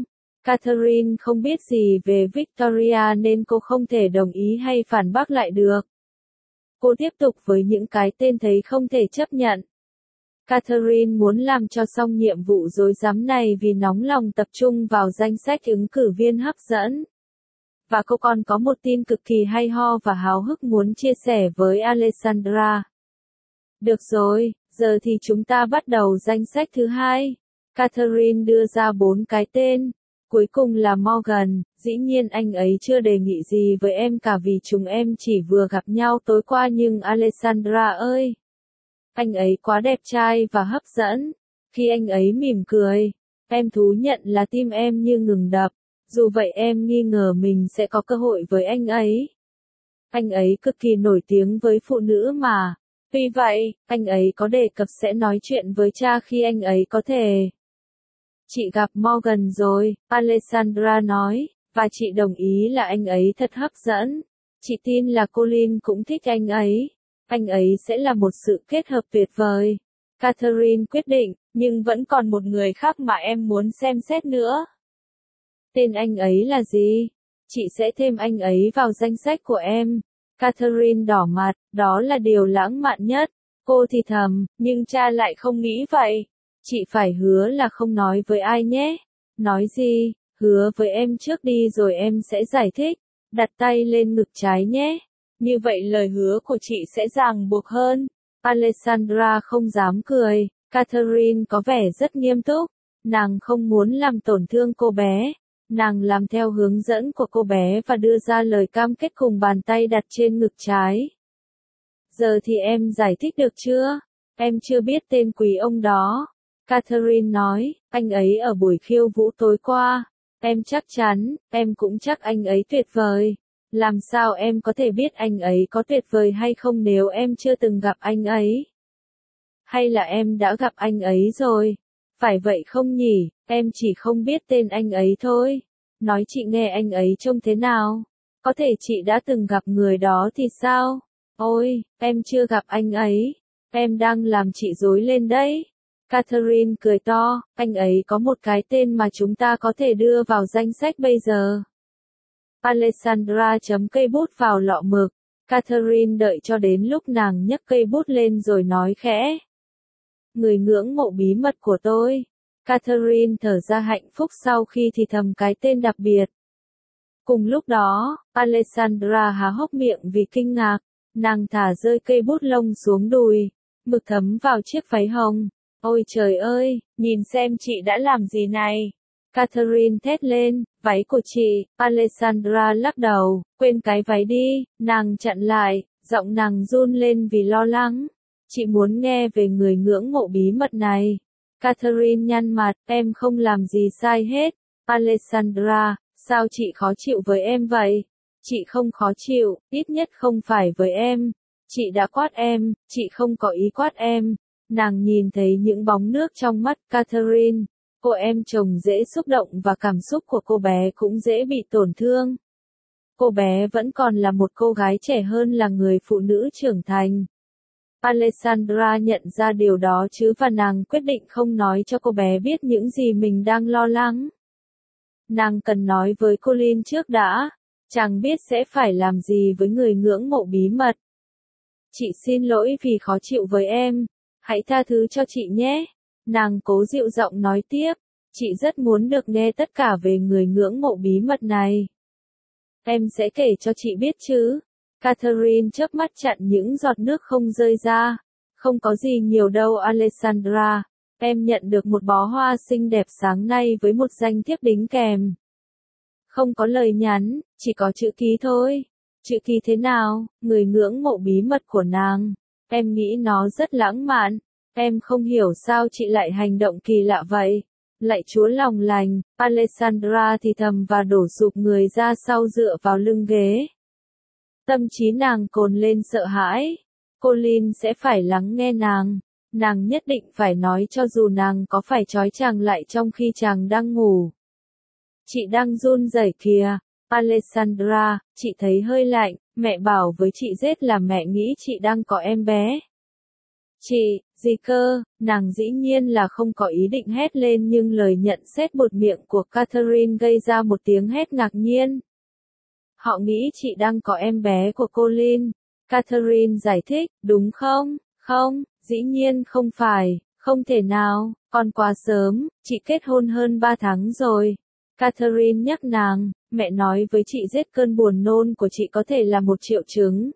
Catherine không biết gì về Victoria nên cô không thể đồng ý hay phản bác lại được. Cô tiếp tục với những cái tên thấy không thể chấp nhận. Catherine muốn làm cho xong nhiệm vụ rối rắm này vì nóng lòng tập trung vào danh sách ứng cử viên hấp dẫn. Và cô còn có một tin cực kỳ hay ho và háo hức muốn chia sẻ với Alessandra. Được rồi, giờ thì chúng ta bắt đầu danh sách thứ hai. Catherine đưa ra 4 cái tên. Cuối cùng là Morgan, dĩ nhiên anh ấy chưa đề nghị gì với em cả vì chúng em chỉ vừa gặp nhau tối qua nhưng Alessandra ơi! Anh ấy quá đẹp trai và hấp dẫn. Khi anh ấy mỉm cười, em thú nhận là tim em như ngừng đập. Dù vậy em nghi ngờ mình sẽ có cơ hội với anh ấy. Anh ấy cực kỳ nổi tiếng với phụ nữ mà. Tuy vậy, anh ấy có đề cập sẽ nói chuyện với cha khi anh ấy có thể. Chị gặp Morgan rồi, Alessandra nói, và chị đồng ý là anh ấy thật hấp dẫn. Chị tin là Colin cũng thích anh ấy. Anh ấy sẽ là một sự kết hợp tuyệt vời. Catherine quyết định, nhưng vẫn còn một người khác mà em muốn xem xét nữa. Tên anh ấy là gì? Chị sẽ thêm anh ấy vào danh sách của em. Catherine đỏ mặt, đó là điều lãng mạn nhất. Cô thì thầm, nhưng cha lại không nghĩ vậy. Chị phải hứa là không nói với ai nhé. Nói gì? Hứa với em trước đi rồi em sẽ giải thích. Đặt tay lên ngực trái nhé. Như vậy lời hứa của chị sẽ ràng buộc hơn. Alessandra không dám cười. Catherine có vẻ rất nghiêm túc. Nàng không muốn làm tổn thương cô bé. Nàng làm theo hướng dẫn của cô bé và đưa ra lời cam kết cùng bàn tay đặt trên ngực trái. Giờ thì em giải thích được chưa? Em chưa biết tên quý ông đó. Catherine nói, anh ấy ở buổi khiêu vũ tối qua. Em chắc chắn, em cũng chắc anh ấy tuyệt vời. Làm sao em có thể biết anh ấy có tuyệt vời hay không nếu em chưa từng gặp anh ấy? Hay là em đã gặp anh ấy rồi? Phải vậy không nhỉ, em chỉ không biết tên anh ấy thôi. Nói chị nghe anh ấy trông thế nào? Có thể chị đã từng gặp người đó thì sao? Ôi, em chưa gặp anh ấy. Em đang làm chị rối lên đấy. Catherine cười to, anh ấy có một cái tên mà chúng ta có thể đưa vào danh sách bây giờ. Alessandra chấm cây bút vào lọ mực. Catherine đợi cho đến lúc nàng nhấc cây bút lên rồi nói khẽ. Người ngưỡng mộ bí mật của tôi. Catherine thở ra hạnh phúc sau khi thì thầm cái tên đặc biệt. Cùng lúc đó, Alessandra há hốc miệng vì kinh ngạc. Nàng thả rơi cây bút lông xuống đùi. Mực thấm vào chiếc váy hồng. Ôi trời ơi, nhìn xem chị đã làm gì này. Catherine thét lên, váy của chị. Alessandra lắc đầu, quên cái váy đi. Nàng chặn lại, giọng nàng run lên vì lo lắng. Chị muốn nghe về người ngưỡng mộ bí mật này. Catherine nhăn mặt, em không làm gì sai hết. Alessandra, sao chị khó chịu với em vậy? Chị không khó chịu, ít nhất không phải với em. Chị đã quát em, chị không có ý quát em. Nàng nhìn thấy những bóng nước trong mắt Catherine. Cô em chồng dễ xúc động và cảm xúc của cô bé cũng dễ bị tổn thương. Cô bé vẫn còn là một cô gái trẻ hơn là người phụ nữ trưởng thành. Alessandra nhận ra điều đó chứ và nàng quyết định không nói cho cô bé biết những gì mình đang lo lắng. Nàng cần nói với Colin trước đã. Chàng biết sẽ phải làm gì với người ngưỡng mộ bí mật. Chị xin lỗi vì khó chịu với em. Hãy tha thứ cho chị nhé. Nàng cố dịu giọng nói tiếp. Chị rất muốn được nghe tất cả về người ngưỡng mộ bí mật này. Em sẽ kể cho chị biết chứ. Catherine chớp mắt chặn những giọt nước không rơi ra. Không có gì nhiều đâu Alessandra. Em nhận được một bó hoa xinh đẹp sáng nay với một danh thiếp đính kèm. Không có lời nhắn, chỉ có chữ ký thôi. Chữ ký thế nào? Người ngưỡng mộ bí mật của nàng. Em nghĩ nó rất lãng mạn. Em không hiểu sao chị lại hành động kỳ lạ vậy. Lạy Chúa lòng lành, Alessandra thì thầm và đổ sụp người ra sau dựa vào lưng ghế. Tâm trí nàng cồn lên sợ hãi. Colin sẽ phải lắng nghe nàng. Nàng nhất định phải nói cho dù nàng có phải trói chàng lại trong khi chàng đang ngủ. Chị đang run rẩy kìa. Alessandra, chị thấy hơi lạnh. Mẹ bảo với chị Rết là mẹ nghĩ chị đang có em bé. Gì cơ, nàng dĩ nhiên là không có ý định hét lên nhưng lời nhận xét buột miệng của Catherine gây ra một tiếng hét ngạc nhiên. Họ nghĩ chị đang có em bé của Colin. Catherine giải thích, đúng không? Không, dĩ nhiên không phải, không thể nào, còn quá sớm, chị kết hôn hơn 3 tháng rồi. Catherine nhắc nàng, mẹ nói với chị giết cơn buồn nôn của chị có thể là một triệu chứng.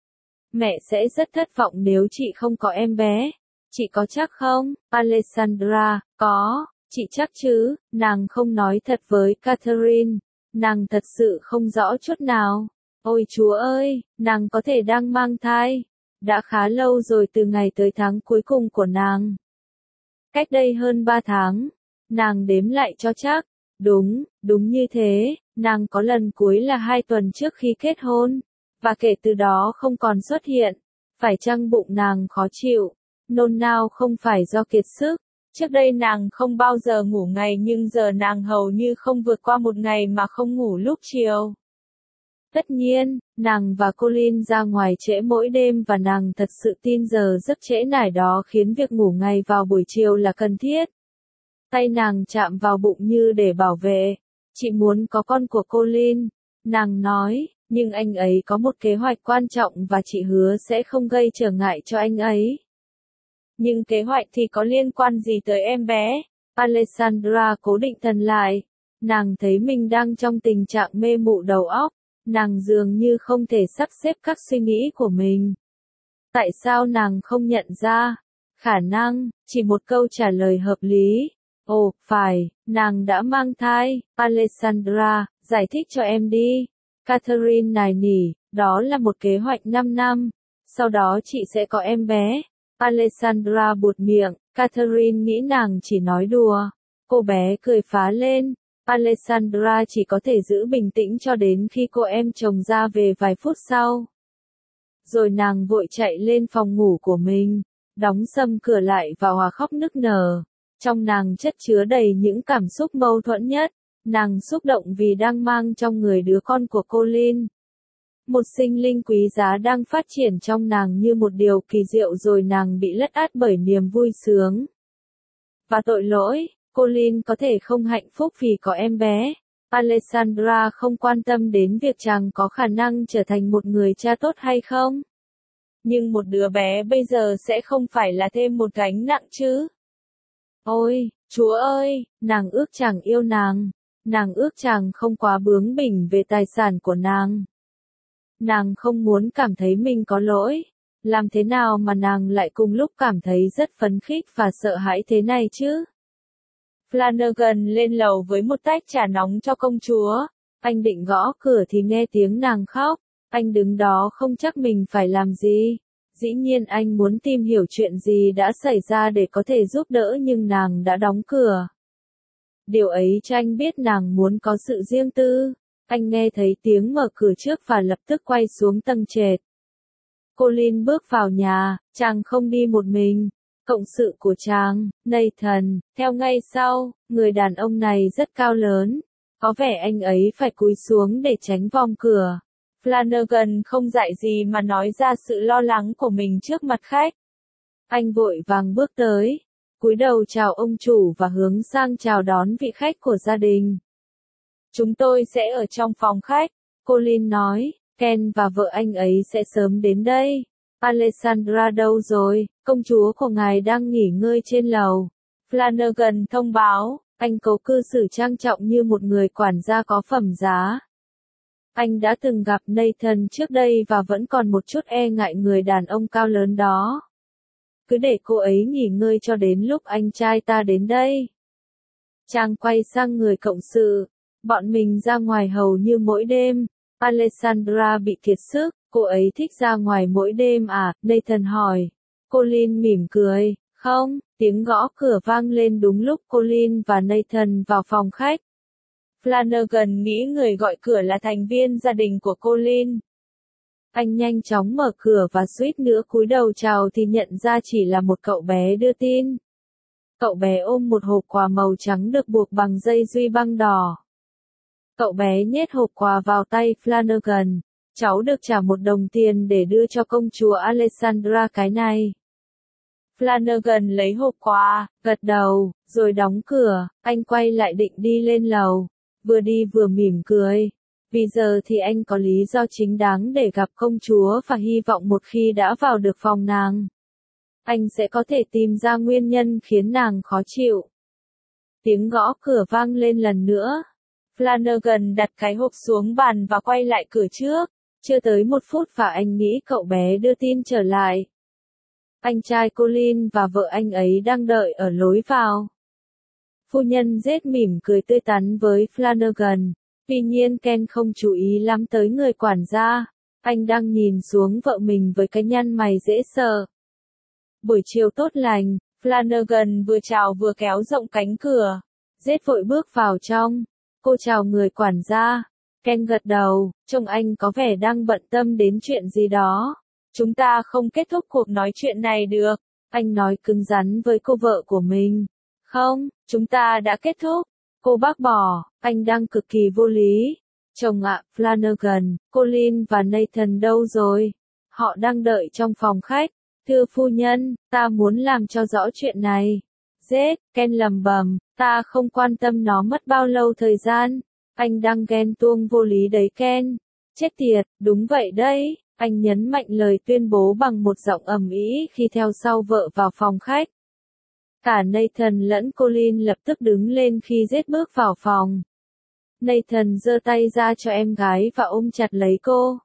Mẹ sẽ rất thất vọng nếu chị không có em bé. Chị có chắc không, Alessandra? Có, chị chắc chứ, nàng không nói thật với Catherine. Nàng thật sự không rõ chút nào. Ôi Chúa ơi, nàng có thể đang mang thai. Đã khá lâu rồi từ ngày tới tháng cuối cùng của nàng. Cách đây hơn 3 tháng. Nàng đếm lại cho chắc. Đúng, đúng như thế, nàng có lần cuối là 2 tuần trước khi kết hôn. Và kể từ đó không còn xuất hiện. Phải chăng bụng nàng khó chịu? Nôn nao không phải do kiệt sức. Trước đây nàng không bao giờ ngủ ngày nhưng giờ nàng hầu như không vượt qua một ngày mà không ngủ lúc chiều. Tất nhiên, nàng và Colin ra ngoài trễ mỗi đêm và nàng thật sự tin giờ giấc trễ nải đó khiến việc ngủ ngay vào buổi chiều là cần thiết. Tay nàng chạm vào bụng như để bảo vệ. Chị muốn có con của Colin. Nàng nói, nhưng anh ấy có một kế hoạch quan trọng và chị hứa sẽ không gây trở ngại cho anh ấy. Nhưng kế hoạch thì có liên quan gì tới em bé? Alessandra cố định thần lại. Nàng thấy mình đang trong tình trạng mê mụ đầu óc. Nàng dường như không thể sắp xếp các suy nghĩ của mình. Tại sao nàng không nhận ra? Khả năng, chỉ một câu trả lời hợp lý. Ồ, phải, nàng đã mang thai. Alessandra, giải thích cho em đi. Catherine nài nỉ, đó là một kế hoạch 5 năm. Sau đó chị sẽ có em bé. Alessandra buột miệng, Catherine nghĩ nàng chỉ nói đùa. Cô bé cười phá lên. Alessandra chỉ có thể giữ bình tĩnh cho đến khi cô em chồng ra về vài phút sau. Rồi nàng vội chạy lên phòng ngủ của mình, đóng sầm cửa lại và hòa khóc nức nở. Trong nàng chất chứa đầy những cảm xúc mâu thuẫn nhất. Nàng xúc động vì đang mang trong người đứa con của Colin. Một sinh linh quý giá đang phát triển trong nàng như một điều kỳ diệu rồi nàng bị lất át bởi niềm vui sướng. Và tội lỗi, Colin có thể không hạnh phúc vì có em bé. Alessandra không quan tâm đến việc chàng có khả năng trở thành một người cha tốt hay không. Nhưng một đứa bé bây giờ sẽ không phải là thêm một gánh nặng chứ. Ôi, Chúa ơi, nàng ước chàng yêu nàng. Nàng ước chàng không quá bướng bỉnh về tài sản của nàng. Nàng không muốn cảm thấy mình có lỗi. Làm thế nào mà nàng lại cùng lúc cảm thấy rất phấn khích và sợ hãi thế này chứ? Flanagan lên lầu với một tách trà nóng cho công chúa. Anh định gõ cửa thì nghe tiếng nàng khóc. Anh đứng đó không chắc mình phải làm gì. Dĩ nhiên anh muốn tìm hiểu chuyện gì đã xảy ra để có thể giúp đỡ nhưng nàng đã đóng cửa. Điều ấy cho anh biết nàng muốn có sự riêng tư. Anh nghe thấy tiếng mở cửa trước và lập tức quay xuống tầng trệt. Colin bước vào nhà, chàng không đi một mình. Cộng sự của chàng, Nathan, theo ngay sau, người đàn ông này rất cao lớn. Có vẻ anh ấy phải cúi xuống để tránh vòng cửa. Flanagan không dạy gì mà nói ra sự lo lắng của mình trước mặt khách. Anh vội vàng bước tới, cúi đầu chào ông chủ và hướng sang chào đón vị khách của gia đình. Chúng tôi sẽ ở trong phòng khách, Colin nói, Ken và vợ anh ấy sẽ sớm đến đây. Alessandra đâu rồi, công chúa của ngài đang nghỉ ngơi trên lầu. Flanagan thông báo, anh cố cư xử trang trọng như một người quản gia có phẩm giá. Anh đã từng gặp Nathan trước đây và vẫn còn một chút e ngại người đàn ông cao lớn đó. Cứ để cô ấy nghỉ ngơi cho đến lúc anh trai ta đến đây. Chàng quay sang người cộng sự. Bọn mình ra ngoài hầu như mỗi đêm. Alessandra bị kiệt sức, cô ấy thích ra ngoài mỗi đêm à? Nathan hỏi. Colin mỉm cười. Không, tiếng gõ cửa vang lên đúng lúc Colin và Nathan vào phòng khách. Flanagan nghĩ người gọi cửa là thành viên gia đình của Colin. Anh nhanh chóng mở cửa và suýt nữa cúi đầu chào thì nhận ra chỉ là một cậu bé đưa tin. Cậu bé ôm một hộp quà màu trắng được buộc bằng dây duy băng đỏ. Cậu bé nhét hộp quà vào tay Flanagan. Cháu được trả $1 để đưa cho công chúa Alessandra cái này. Flanagan lấy hộp quà, gật đầu, rồi đóng cửa, anh quay lại định đi lên lầu, vừa đi vừa mỉm cười. Vì giờ thì anh có lý do chính đáng để gặp công chúa và hy vọng một khi đã vào được phòng nàng, anh sẽ có thể tìm ra nguyên nhân khiến nàng khó chịu. Tiếng gõ cửa vang lên lần nữa. Flanagan đặt cái hộp xuống bàn và quay lại cửa trước. Chưa tới 1 phút và anh nghĩ cậu bé đưa tin trở lại. Anh trai Colin và vợ anh ấy đang đợi ở lối vào. Phu nhân Jade mỉm cười tươi tắn với Flanagan. Tuy nhiên Ken không chú ý lắm tới người quản gia. Anh đang nhìn xuống vợ mình với cái nhăn mày dễ sợ. Buổi chiều tốt lành, Flanagan vừa chào vừa kéo rộng cánh cửa. Jade vội bước vào trong. Cô chào người quản gia. Ken gật đầu, trông anh có vẻ đang bận tâm đến chuyện gì đó. Chúng ta không kết thúc cuộc nói chuyện này được. Anh nói cứng rắn với cô vợ của mình. Không, chúng ta đã kết thúc. Cô bác bỏ, anh đang cực kỳ vô lý. Chồng ạ, Flanagan, Colin và Nathan đâu rồi? Họ đang đợi trong phòng khách. Thưa phu nhân, ta muốn làm cho rõ chuyện này. Jade, Ken lầm bầm, ta không quan tâm nó mất bao lâu thời gian. Anh đang ghen tuông vô lý đấy Ken. Chết tiệt, đúng vậy đấy. Anh nhấn mạnh lời tuyên bố bằng một giọng ầm ĩ khi theo sau vợ vào phòng khách. Cả Nathan lẫn Colin lập tức đứng lên khi Jade bước vào phòng. Nathan giơ tay ra cho em gái và ôm chặt lấy cô.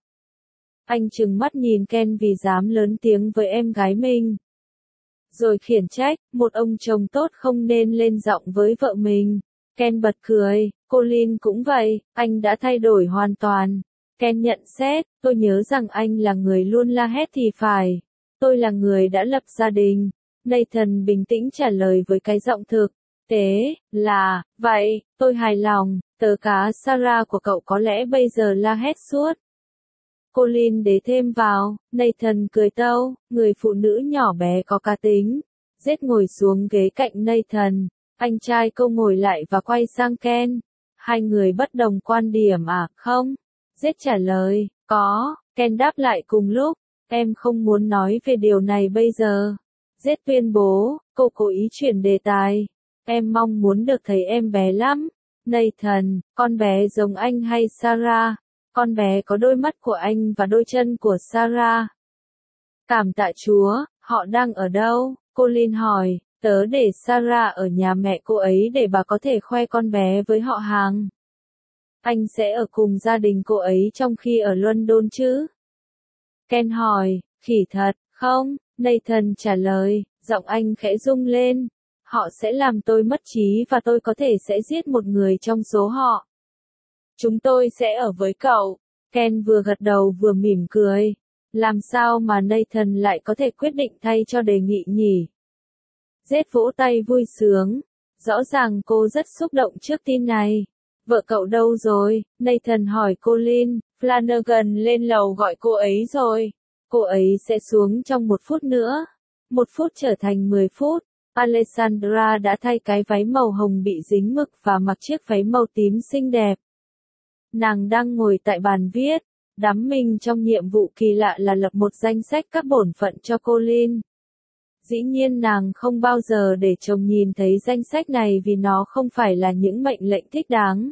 Anh trừng mắt nhìn Ken vì dám lớn tiếng với em gái mình. Rồi khiển trách, một ông chồng tốt không nên lên giọng với vợ mình. Ken bật cười, Colin cũng vậy, anh đã thay đổi hoàn toàn. Ken nhận xét, tôi nhớ rằng anh là người luôn la hét thì phải. Tôi là người đã lập gia đình. Nathan bình tĩnh trả lời với cái giọng thực. Thế, là, vậy, tôi hài lòng, tớ cá Sarah của cậu có lẽ bây giờ la hét suốt. Colin đế thêm vào, Nathan cười tâu, người phụ nữ nhỏ bé có cá tính. Jade ngồi xuống ghế cạnh Nathan, anh trai cô ngồi lại và quay sang Ken. Hai người bất đồng quan điểm à, không? Jade trả lời, có, Ken đáp lại cùng lúc, em không muốn nói về điều này bây giờ. Jade tuyên bố, cô cố ý chuyển đề tài. Em mong muốn được thấy em bé lắm. Nathan, con bé giống anh hay Sarah? Con bé có đôi mắt của anh và đôi chân của Sarah. Cảm tạ Chúa, họ đang ở đâu? Colin hỏi, tớ để Sarah ở nhà mẹ cô ấy để bà có thể khoe con bé với họ hàng. Anh sẽ ở cùng gia đình cô ấy trong khi ở London chứ? Ken hỏi, khỉ thật, không? Nathan trả lời, giọng anh khẽ rung lên. Họ sẽ làm tôi mất trí và tôi có thể sẽ giết một người trong số họ. Chúng tôi sẽ ở với cậu. Ken vừa gật đầu vừa mỉm cười. Làm sao mà Nathan lại có thể quyết định thay cho đề nghị nhỉ? Jade vỗ tay vui sướng. Rõ ràng cô rất xúc động trước tin này. Vợ cậu đâu rồi? Nathan hỏi Colin. Flanagan lên lầu gọi cô ấy rồi. Cô ấy sẽ xuống trong 1 phút nữa. 1 phút trở thành 10 phút. Alessandra đã thay cái váy màu hồng bị dính mực và mặc chiếc váy màu tím xinh đẹp. Nàng đang ngồi tại bàn viết, đắm mình trong nhiệm vụ kỳ lạ là lập một danh sách các bổn phận cho Colin. Dĩ nhiên nàng không bao giờ để chồng nhìn thấy danh sách này vì nó không phải là những mệnh lệnh thích đáng.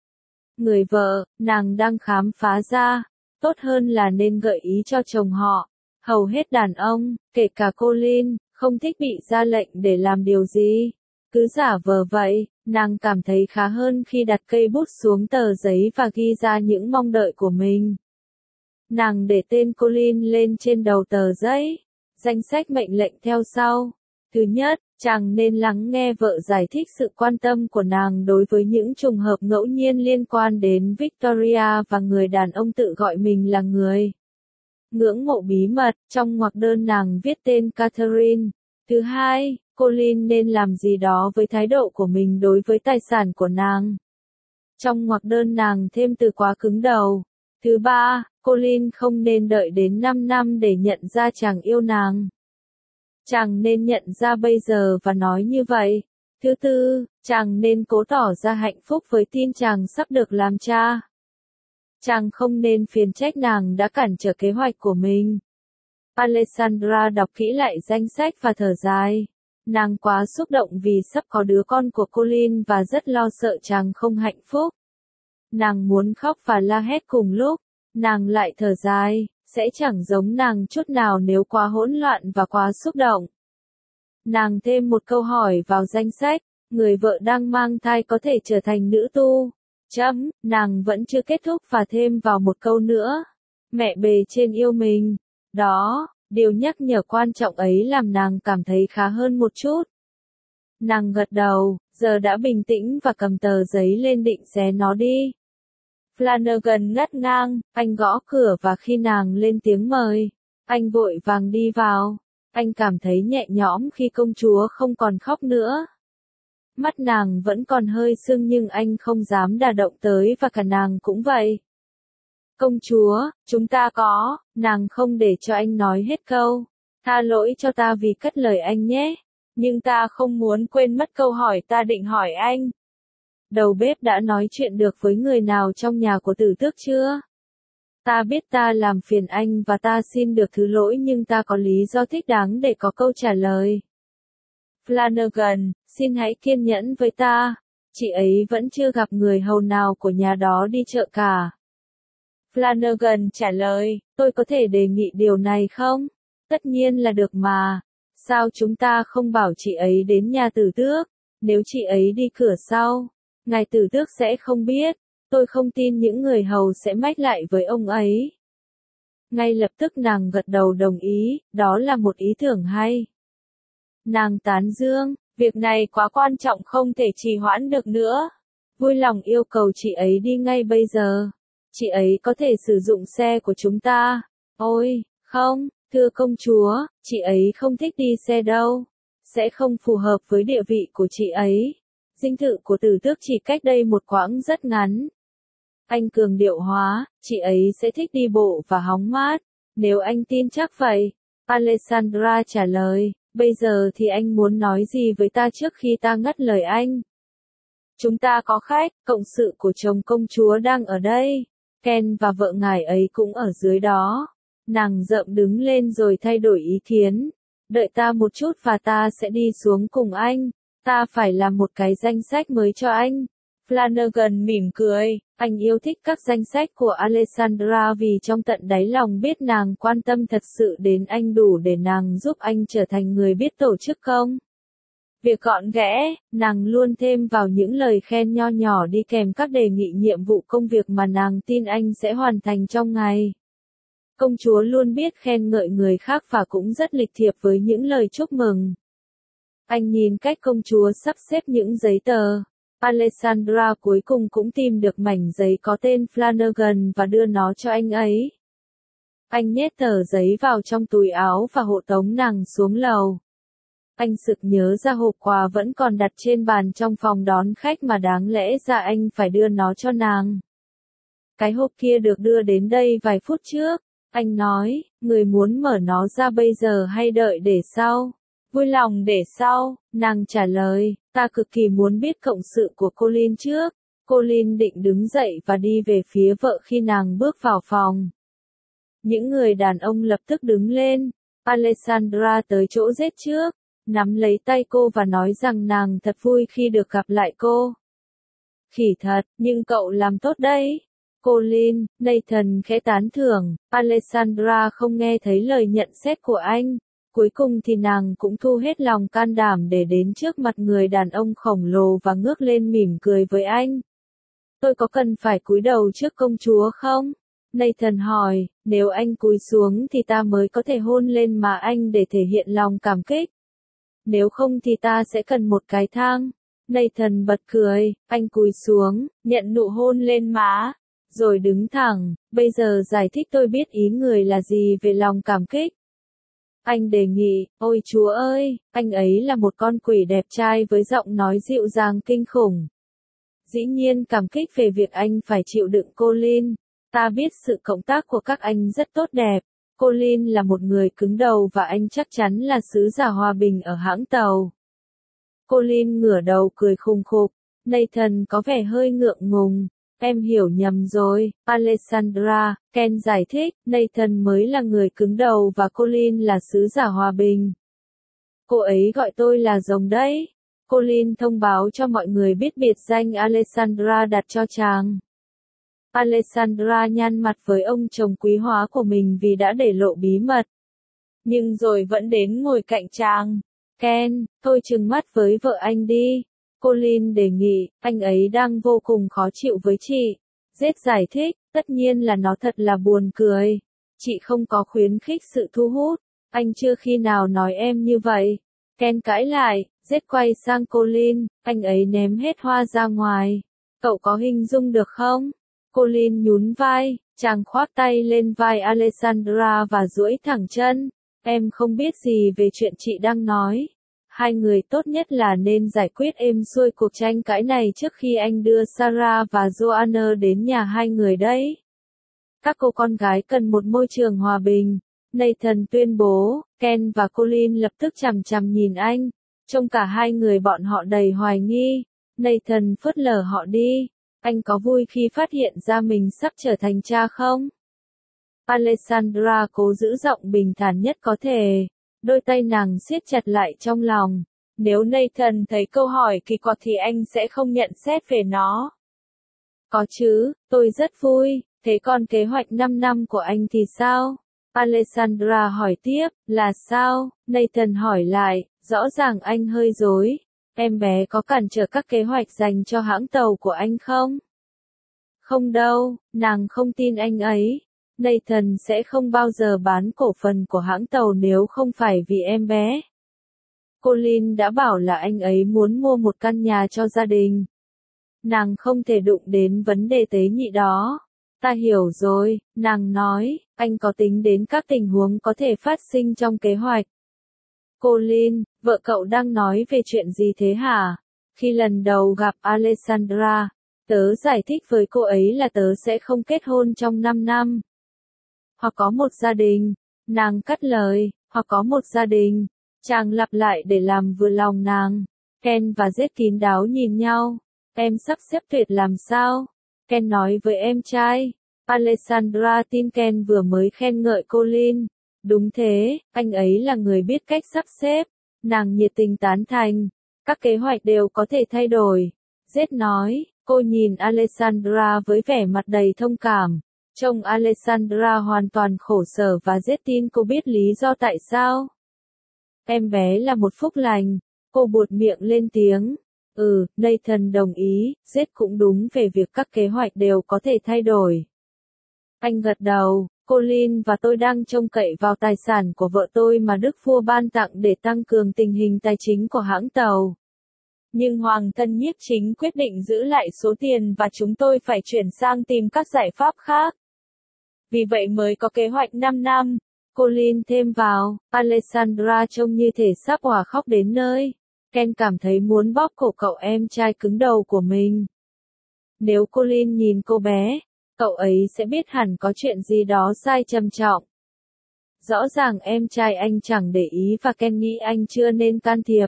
Người vợ, nàng đang khám phá ra, tốt hơn là nên gợi ý cho chồng họ. Hầu hết đàn ông, kể cả Colin, không thích bị ra lệnh để làm điều gì. Cứ giả vờ vậy, nàng cảm thấy khá hơn khi đặt cây bút xuống tờ giấy và ghi ra những mong đợi của mình. Nàng để tên Colin lên trên đầu tờ giấy. Danh sách mệnh lệnh theo sau. Thứ nhất, chàng nên lắng nghe vợ giải thích sự quan tâm của nàng đối với những trùng hợp ngẫu nhiên liên quan đến Victoria và người đàn ông tự gọi mình là người ngưỡng mộ bí mật, trong ngoặc đơn nàng viết tên Catherine. Thứ hai, Colin nên làm gì đó với thái độ của mình đối với tài sản của nàng. Trong ngoặc đơn nàng thêm từ quá cứng đầu. Thứ ba, Colin không nên đợi đến 5 năm để nhận ra chàng yêu nàng. Chàng nên nhận ra bây giờ và nói như vậy. Thứ tư, chàng nên cố tỏ ra hạnh phúc với tin chàng sắp được làm cha. Chàng không nên phiền trách nàng đã cản trở kế hoạch của mình. Alessandra đọc kỹ lại danh sách và thở dài. Nàng quá xúc động vì sắp có đứa con của Colin và rất lo sợ chàng không hạnh phúc. Nàng muốn khóc và la hét cùng lúc. Nàng lại thở dài, sẽ chẳng giống nàng chút nào nếu quá hỗn loạn và quá xúc động. Nàng thêm một câu hỏi vào danh sách, người vợ đang mang thai có thể trở thành nữ tu. Nàng vẫn chưa kết thúc và thêm vào một câu nữa. Mẹ bề trên yêu mình. Đó, điều nhắc nhở quan trọng ấy làm nàng cảm thấy khá hơn một chút. Nàng gật đầu, giờ đã bình tĩnh và cầm tờ giấy lên định xé nó đi. Flanagan ngắt ngang, anh gõ cửa và khi nàng lên tiếng mời, anh vội vàng đi vào. Anh cảm thấy nhẹ nhõm khi công chúa không còn khóc nữa. Mắt nàng vẫn còn hơi sưng nhưng anh không dám đả động tới và cả nàng cũng vậy. Công chúa, chúng ta có, nàng không để cho anh nói hết câu. Tha lỗi cho ta vì cất lời anh nhé. Nhưng ta không muốn quên mất câu hỏi ta định hỏi anh. Đầu bếp đã nói chuyện được với người nào trong nhà của tử tước chưa? Ta biết ta làm phiền anh và ta xin được thứ lỗi nhưng ta có lý do thích đáng để có câu trả lời. Flanagan, xin hãy kiên nhẫn với ta. Chị ấy vẫn chưa gặp người hầu nào của nhà đó đi chợ cả. Flanagan trả lời, tôi có thể đề nghị điều này không? Tất nhiên là được mà. Sao chúng ta không bảo chị ấy đến nhà tử tước? Nếu chị ấy đi cửa sau, ngài tử tước sẽ không biết. Tôi không tin những người hầu sẽ mách lại với ông ấy. Ngay lập tức nàng gật đầu đồng ý, đó là một ý tưởng hay. Nàng tán dương, việc này quá quan trọng không thể trì hoãn được nữa. Vui lòng yêu cầu chị ấy đi ngay bây giờ. Chị ấy có thể sử dụng xe của chúng ta. Ôi, không, thưa công chúa, chị ấy không thích đi xe đâu. Sẽ không phù hợp với địa vị của chị ấy. Dinh thự của tử tước chỉ cách đây một quãng rất ngắn. Anh cường điệu hóa, chị ấy sẽ thích đi bộ và hóng mát. Nếu anh tin chắc vậy. Alessandra trả lời, bây giờ thì anh muốn nói gì với ta trước khi ta ngắt lời anh? Chúng ta có khách, cộng sự của chồng công chúa đang ở đây. Ken và vợ ngài ấy cũng ở dưới đó. Nàng rợm đứng lên rồi thay đổi ý kiến. Đợi ta một chút và ta sẽ đi xuống cùng anh. Ta phải làm một cái danh sách mới cho anh. Flanagan mỉm cười, anh yêu thích các danh sách của Alessandra vì trong tận đáy lòng biết nàng quan tâm thật sự đến anh đủ để nàng giúp anh trở thành người biết tổ chức công. Việc gọn ghẽ, nàng luôn thêm vào những lời khen nho nhỏ đi kèm các đề nghị nhiệm vụ công việc mà nàng tin anh sẽ hoàn thành trong ngày. Công chúa luôn biết khen ngợi người khác và cũng rất lịch thiệp với những lời chúc mừng. Anh nhìn cách công chúa sắp xếp những giấy tờ. Alessandra cuối cùng cũng tìm được mảnh giấy có tên Flanagan và đưa nó cho anh ấy. Anh nhét tờ giấy vào trong túi áo và hộ tống nàng xuống lầu. Anh sực nhớ ra hộp quà vẫn còn đặt trên bàn trong phòng đón khách mà đáng lẽ ra anh phải đưa nó cho nàng. Cái hộp kia được đưa đến đây vài phút trước. Anh nói, người muốn mở nó ra bây giờ hay đợi để sau? Vui lòng để sau, nàng trả lời, ta cực kỳ muốn biết cộng sự của Colin trước. Colin định đứng dậy và đi về phía vợ khi nàng bước vào phòng. Những người đàn ông lập tức đứng lên. Alessandra tới chỗ rết trước, nắm lấy tay cô và nói rằng nàng thật vui khi được gặp lại cô. Khỉ thật, nhưng cậu làm tốt đấy. Colin, Nathan khẽ tán thưởng, Alessandra không nghe thấy lời nhận xét của anh. Cuối cùng thì nàng cũng thu hết lòng can đảm để đến trước mặt người đàn ông khổng lồ và ngước lên mỉm cười với anh. Tôi có cần phải cúi đầu trước công chúa không? Nathan hỏi, nếu anh cúi xuống thì ta mới có thể hôn lên má anh để thể hiện lòng cảm kích. Nếu không thì ta sẽ cần một cái thang. Nathan bật cười, anh cúi xuống, nhận nụ hôn lên má, rồi đứng thẳng, bây giờ giải thích tôi biết ý người là gì về lòng cảm kích. Anh đề nghị, ôi chúa ơi, anh ấy là một con quỷ đẹp trai với giọng nói dịu dàng kinh khủng. Dĩ nhiên cảm kích về việc anh phải chịu đựng Colin. Ta biết sự cộng tác của các anh rất tốt đẹp. Colin là một người cứng đầu và anh chắc chắn là sứ giả hòa bình ở hãng tàu. Colin ngửa đầu cười khùng khục. Nathan có vẻ hơi ngượng ngùng. Em hiểu nhầm rồi, Alexandra, Ken giải thích, Nathan mới là người cứng đầu và Colin là sứ giả hòa bình. Cô ấy gọi tôi là rồng đấy. Colin thông báo cho mọi người biết biệt danh Alexandra đặt cho chàng. Alexandra nhăn mặt với ông chồng quý hóa của mình vì đã để lộ bí mật. Nhưng rồi vẫn đến ngồi cạnh chàng. Ken, tôi trừng mắt với vợ anh đi. Colin đề nghị, anh ấy đang vô cùng khó chịu với chị. Jet giải thích, tất nhiên là nó thật là buồn cười. Chị không có khuyến khích sự thu hút. Anh chưa khi nào nói em như vậy. Ken cãi lại, Jet quay sang Colin, anh ấy ném hết hoa ra ngoài. Cậu có hình dung được không? Colin nhún vai, chàng khoác tay lên vai Alexandra và duỗi thẳng chân. Em không biết gì về chuyện chị đang nói. Hai người tốt nhất là nên giải quyết êm xuôi cuộc tranh cãi này trước khi anh đưa Sarah và Joanna đến nhà hai người đấy. Các cô con gái cần một môi trường hòa bình. Nathan tuyên bố, Ken và Colin lập tức chằm chằm nhìn anh. Trông cả hai người bọn họ đầy hoài nghi. Nathan phớt lờ họ đi. Anh có vui khi phát hiện ra mình sắp trở thành cha không? Alexandra cố giữ giọng bình thản nhất có thể. Đôi tay nàng siết chặt lại trong lòng. Nếu Nathan thấy câu hỏi kỳ quặc thì anh sẽ không nhận xét về nó. Có chứ, tôi rất vui. Thế còn kế hoạch 5 năm của anh thì sao? Alexandra hỏi tiếp, là sao? Nathan hỏi lại, rõ ràng anh hơi dối. Em bé có cản trở các kế hoạch dành cho hãng tàu của anh không? Không đâu, nàng không tin anh ấy. Nathan sẽ không bao giờ bán cổ phần của hãng tàu nếu không phải vì em bé. Colin đã bảo là anh ấy muốn mua một căn nhà cho gia đình. Nàng không thể đụng đến vấn đề tế nhị đó. Ta hiểu rồi, nàng nói, anh có tính đến các tình huống có thể phát sinh trong kế hoạch. Colin, vợ cậu đang nói về chuyện gì thế hả? Khi lần đầu gặp Alexandra, tớ giải thích với cô ấy là tớ sẽ không kết hôn trong 5 năm. Hoặc có một gia đình, nàng cắt lời, hoặc có một gia đình. Chàng lặp lại để làm vừa lòng nàng. Ken và Jet kín đáo nhìn nhau. Em sắp xếp tuyệt làm sao? Ken nói với em trai. Alexandra tin Ken vừa mới khen ngợi Colin. Đúng thế, anh ấy là người biết cách sắp xếp. Nàng nhiệt tình tán thành. Các kế hoạch đều có thể thay đổi. Jet nói, cô nhìn Alexandra với vẻ mặt đầy thông cảm. Trông Alexandra hoàn toàn khổ sở và Jet tin cô biết lý do tại sao. Em bé là một phúc lành. Cô buột miệng lên tiếng. Nathan đồng ý, Jet cũng đúng về việc các kế hoạch đều có thể thay đổi. Anh gật đầu, Colin và tôi đang trông cậy vào tài sản của vợ tôi mà Đức Vua ban tặng để tăng cường tình hình tài chính của hãng tàu. Nhưng Hoàng thân nhiếp chính quyết định giữ lại số tiền và chúng tôi phải chuyển sang tìm các giải pháp khác. Vì vậy mới có kế hoạch 5 năm. Colin thêm vào, Alexandra trông như thể sắp òa khóc đến nơi. Ken cảm thấy muốn bóp cổ cậu em trai cứng đầu của mình. Nếu Colin nhìn cô bé, cậu ấy sẽ biết hẳn có chuyện gì đó sai trầm trọng. Rõ ràng em trai anh chẳng để ý và Ken nghĩ anh chưa nên can thiệp.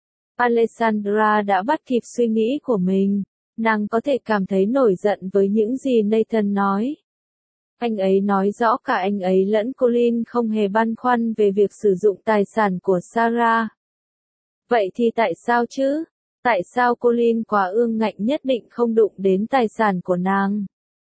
Alexandra đã bắt kịp suy nghĩ của mình. Nàng có thể cảm thấy nổi giận với những gì Nathan nói. Anh ấy nói rõ cả anh ấy lẫn Colin không hề băn khoăn về việc sử dụng tài sản của Sarah. Vậy thì tại sao chứ? Tại sao Colin quá ương ngạnh nhất định không đụng đến tài sản của nàng?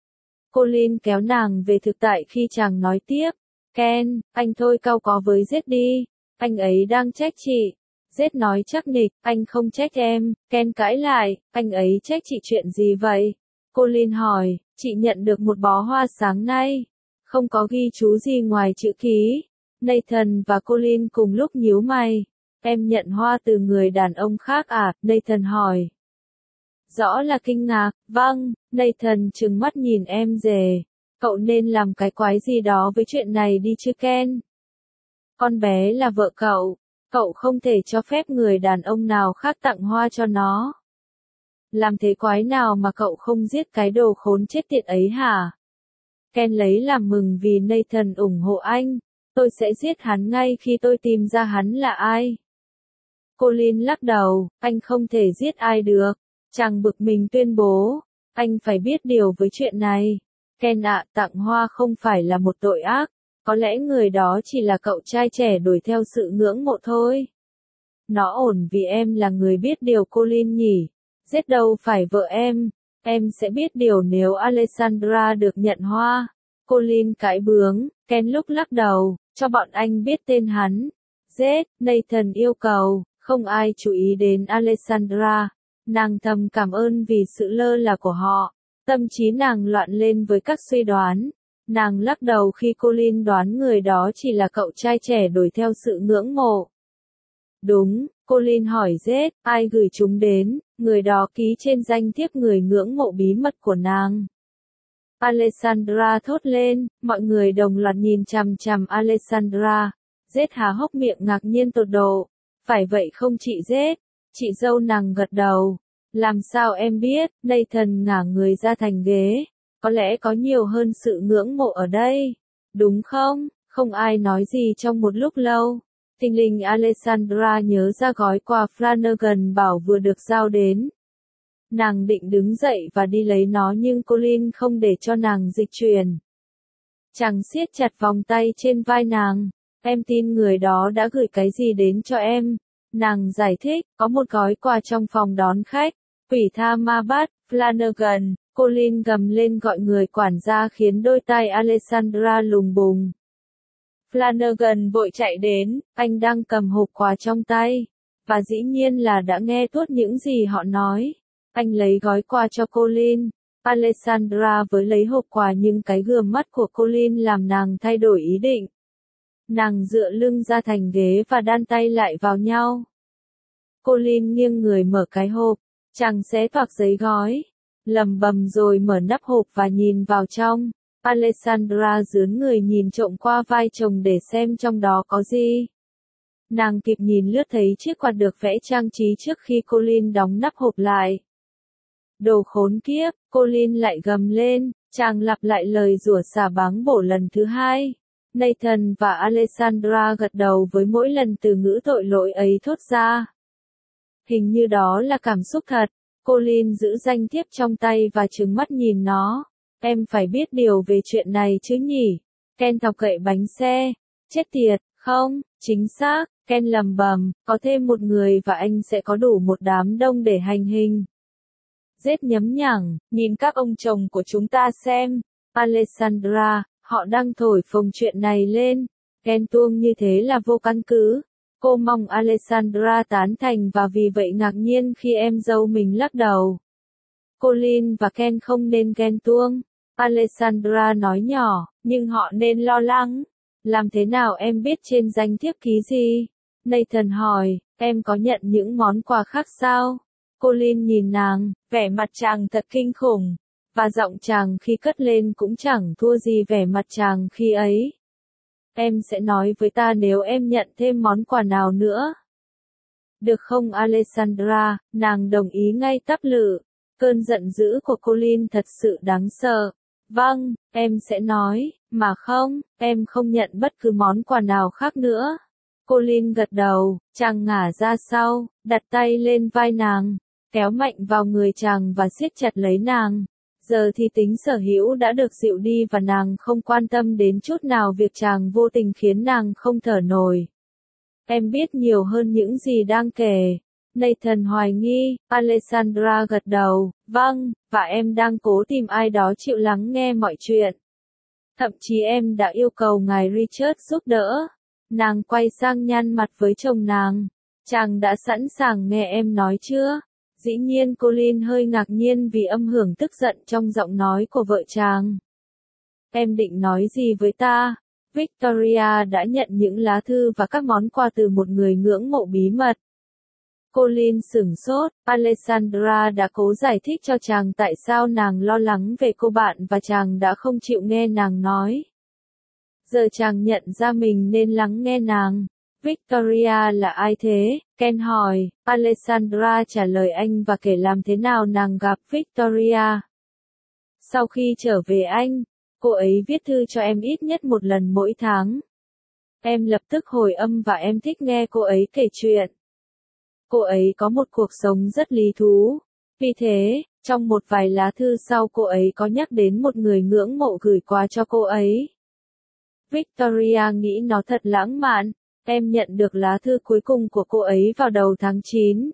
Colin kéo nàng về thực tại khi chàng nói tiếp. Ken, anh thôi cau có với Jet đi. Anh ấy đang trách chị. Jet nói chắc nịch, anh không trách em. Ken cãi lại, anh ấy trách chị chuyện gì vậy? Colin hỏi, chị nhận được một bó hoa sáng nay. Không có ghi chú gì ngoài chữ ký. Nathan và Colin cùng lúc nhíu mày. Em nhận hoa từ người đàn ông khác à? Nathan hỏi. Rõ là kinh ngạc, vâng, Nathan trừng mắt nhìn em rể. Cậu nên làm cái quái gì đó với chuyện này đi chứ Ken. Con bé là vợ cậu không thể cho phép người đàn ông nào khác tặng hoa cho nó. Làm thế quái nào mà cậu không giết cái đồ khốn chết tiệt ấy hả? Ken lấy làm mừng vì Nathan ủng hộ anh. Tôi sẽ giết hắn ngay khi tôi tìm ra hắn là ai. Colin lắc đầu, anh không thể giết ai được. Chàng bực mình tuyên bố. Anh phải biết điều với chuyện này. Ken ạ, tặng hoa không phải là một tội ác. Có lẽ người đó chỉ là cậu trai trẻ đuổi theo sự ngưỡng mộ thôi. Nó ổn vì em là người biết điều Colin nhỉ. Giết đâu phải vợ em. Em sẽ biết điều nếu Alexandra được nhận hoa. Colin cãi bướng, Ken lúc lắc đầu, cho bọn anh biết tên hắn. Giết, Nathan yêu cầu, không ai chú ý đến Alexandra. Nàng thầm cảm ơn vì sự lơ là của họ. Tâm trí nàng loạn lên với các suy đoán. Nàng lắc đầu khi Colin đoán người đó chỉ là cậu trai trẻ đuổi theo sự ngưỡng mộ. Đúng, Colin hỏi Zed, ai gửi chúng đến, người đó ký trên danh thiếp người ngưỡng mộ bí mật của nàng. Alexandra thốt lên, mọi người đồng loạt nhìn chằm chằm Alexandra. Zed há hốc miệng ngạc nhiên tột độ. Phải vậy không chị Zed? Chị dâu nàng gật đầu. Làm sao em biết? Nathan ngả người ra thành ghế. Có lẽ có nhiều hơn sự ngưỡng mộ ở đây. Đúng không? Không ai nói gì trong một lúc lâu. Tinh linh Alexandra nhớ ra gói quà Flanagan bảo vừa được giao đến. Nàng định đứng dậy và đi lấy nó nhưng Colin không để cho nàng dịch chuyển. Chàng siết chặt vòng tay trên vai nàng. Em tin người đó đã gửi cái gì đến cho em. Nàng giải thích, có một gói quà trong phòng đón khách. Quỷ tha ma bắt, Flanagan. Colin gầm lên gọi người quản gia khiến đôi tai Alexandra lùng bùng. Flanagan vội chạy đến, anh đang cầm hộp quà trong tay. Và dĩ nhiên là đã nghe tuốt những gì họ nói. Anh lấy gói quà cho Colin. Alexandra với lấy hộp quà nhưng cái gườm mắt của Colin làm nàng thay đổi ý định. Nàng dựa lưng ra thành ghế và đan tay lại vào nhau. Colin nghiêng người mở cái hộp. Chàng xé toạc giấy gói. Lầm bầm rồi mở nắp hộp và nhìn vào trong. Alexandra dướn người nhìn trộm qua vai chồng để xem trong đó có gì. Nàng kịp nhìn lướt thấy chiếc quạt được vẽ trang trí trước khi Colin đóng nắp hộp lại. Đồ khốn kiếp, Colin lại gầm lên, chàng lặp lại lời rủa xả báng bổ lần thứ hai. Nathan và Alexandra gật đầu với mỗi lần từ ngữ tội lỗi ấy thốt ra. Hình như đó là cảm xúc thật. Colin giữ danh thiếp trong tay và trừng mắt nhìn nó. Em phải biết điều về chuyện này chứ nhỉ? Ken thọc gậy bánh xe. Chết tiệt, không, chính xác, Ken lầm bầm, có thêm một người và anh sẽ có đủ một đám đông để hành hình. Zed nhấm nhẳng, nhìn các ông chồng của chúng ta xem. Alexandra, họ đang thổi phồng chuyện này lên. Ken tuông như thế là vô căn cứ. Cô mong Alexandra tán thành và vì vậy ngạc nhiên khi em dâu mình lắc đầu. Colin và Ken không nên ghen tuông. Alexandra nói nhỏ, nhưng họ nên lo lắng. Làm thế nào em biết trên danh thiếp ký gì? Nathan hỏi, em có nhận những món quà khác sao? Colin nhìn nàng, vẻ mặt chàng thật kinh khủng. Và giọng chàng khi cất lên cũng chẳng thua gì vẻ mặt chàng khi ấy. Em sẽ nói với ta nếu em nhận thêm món quà nào nữa. Được không Alexandra, nàng đồng ý ngay tắp lự. Cơn giận dữ của Colin thật sự đáng sợ. Vâng, em sẽ nói, mà không, em không nhận bất cứ món quà nào khác nữa. Colin gật đầu, chàng ngả ra sau, đặt tay lên vai nàng, kéo mạnh vào người chàng và siết chặt lấy nàng. Giờ thì tính sở hữu đã được dịu đi và nàng không quan tâm đến chút nào việc chàng vô tình khiến nàng không thở nổi. Em biết nhiều hơn những gì đang kể. Nathan hoài nghi, Alexandra gật đầu, vâng, và em đang cố tìm ai đó chịu lắng nghe mọi chuyện. Thậm chí em đã yêu cầu ngài Richard giúp đỡ. Nàng quay sang nhăn mặt với chồng nàng. Chàng đã sẵn sàng nghe em nói chưa? Dĩ nhiên Colin hơi ngạc nhiên vì âm hưởng tức giận trong giọng nói của vợ chàng. Em định nói gì với ta? Victoria đã nhận những lá thư và các món quà từ một người ngưỡng mộ bí mật. Colin sửng sốt, Alexandra đã cố giải thích cho chàng tại sao nàng lo lắng về cô bạn và chàng đã không chịu nghe nàng nói. Giờ chàng nhận ra mình nên lắng nghe nàng. Victoria là ai thế? Ken hỏi. Alexandra trả lời anh và kể làm thế nào nàng gặp Victoria. Sau khi trở về Anh, cô ấy viết thư cho em ít nhất một lần mỗi tháng. Em lập tức hồi âm và em thích nghe cô ấy kể chuyện. Cô ấy có một cuộc sống rất lý thú. Vì thế, Trong một vài lá thư sau cô ấy có nhắc đến một người ngưỡng mộ gửi quà cho cô ấy. Victoria nghĩ nó thật lãng mạn. Em nhận được lá thư cuối cùng của cô ấy vào đầu tháng 9.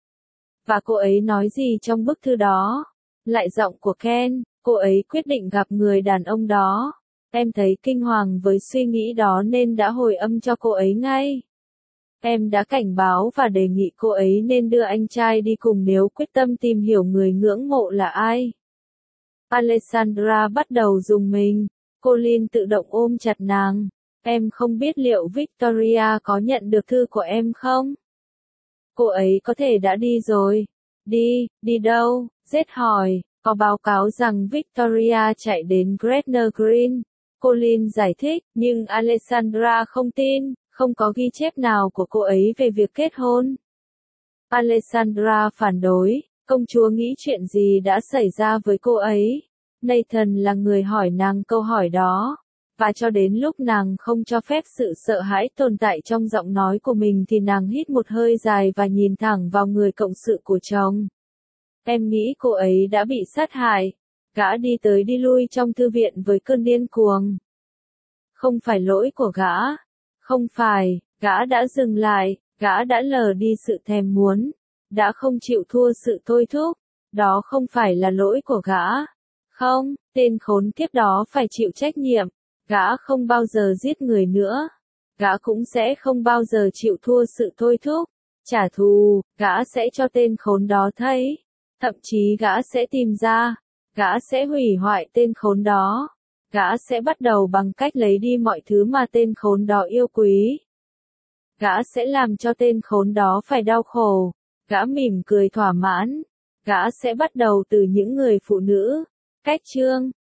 Và cô ấy nói gì trong bức thư đó? Lại giọng của Ken, cô ấy quyết định gặp người đàn ông đó. Em thấy kinh hoàng với suy nghĩ đó nên đã hồi âm cho cô ấy ngay. Em đã cảnh báo và đề nghị cô ấy nên đưa anh trai đi cùng nếu quyết tâm tìm hiểu người ngưỡng mộ là ai. Alessandra bắt đầu rùng mình. Colin tự động ôm chặt nàng. Em không biết liệu Victoria có nhận được thư của em không? Cô ấy có thể đã đi rồi. Đi đâu? Zed hỏi. Có báo cáo rằng Victoria chạy đến Gretna Green. Colin giải thích, nhưng Alessandra không tin, không có ghi chép nào của cô ấy về việc kết hôn. Alessandra phản đối, công chúa nghĩ chuyện gì đã xảy ra với cô ấy. Nathan là người hỏi nàng câu hỏi đó. Và cho đến lúc nàng không cho phép sự sợ hãi tồn tại trong giọng nói của mình thì nàng hít một hơi dài và nhìn thẳng vào người cộng sự của chồng. Em nghĩ cô ấy đã bị sát hại. Gã đi tới đi lui trong thư viện với cơn điên cuồng. Không phải lỗi của gã. Không phải, gã đã dừng lại, gã đã lờ đi sự thèm muốn. Đã không chịu thua sự thôi thúc. Đó không phải là lỗi của gã. Không, tên khốn kiếp đó phải chịu trách nhiệm. Gã không bao giờ giết người nữa. Gã cũng sẽ không bao giờ chịu thua sự thôi thúc. Trả thù, gã sẽ cho tên khốn đó thấy. Thậm chí gã sẽ tìm ra. Gã sẽ hủy hoại tên khốn đó. Gã sẽ bắt đầu bằng cách lấy đi mọi thứ mà tên khốn đó yêu quý. Gã sẽ làm cho tên khốn đó phải đau khổ. Gã mỉm cười thỏa mãn. Gã sẽ bắt đầu từ những người phụ nữ. Cách chương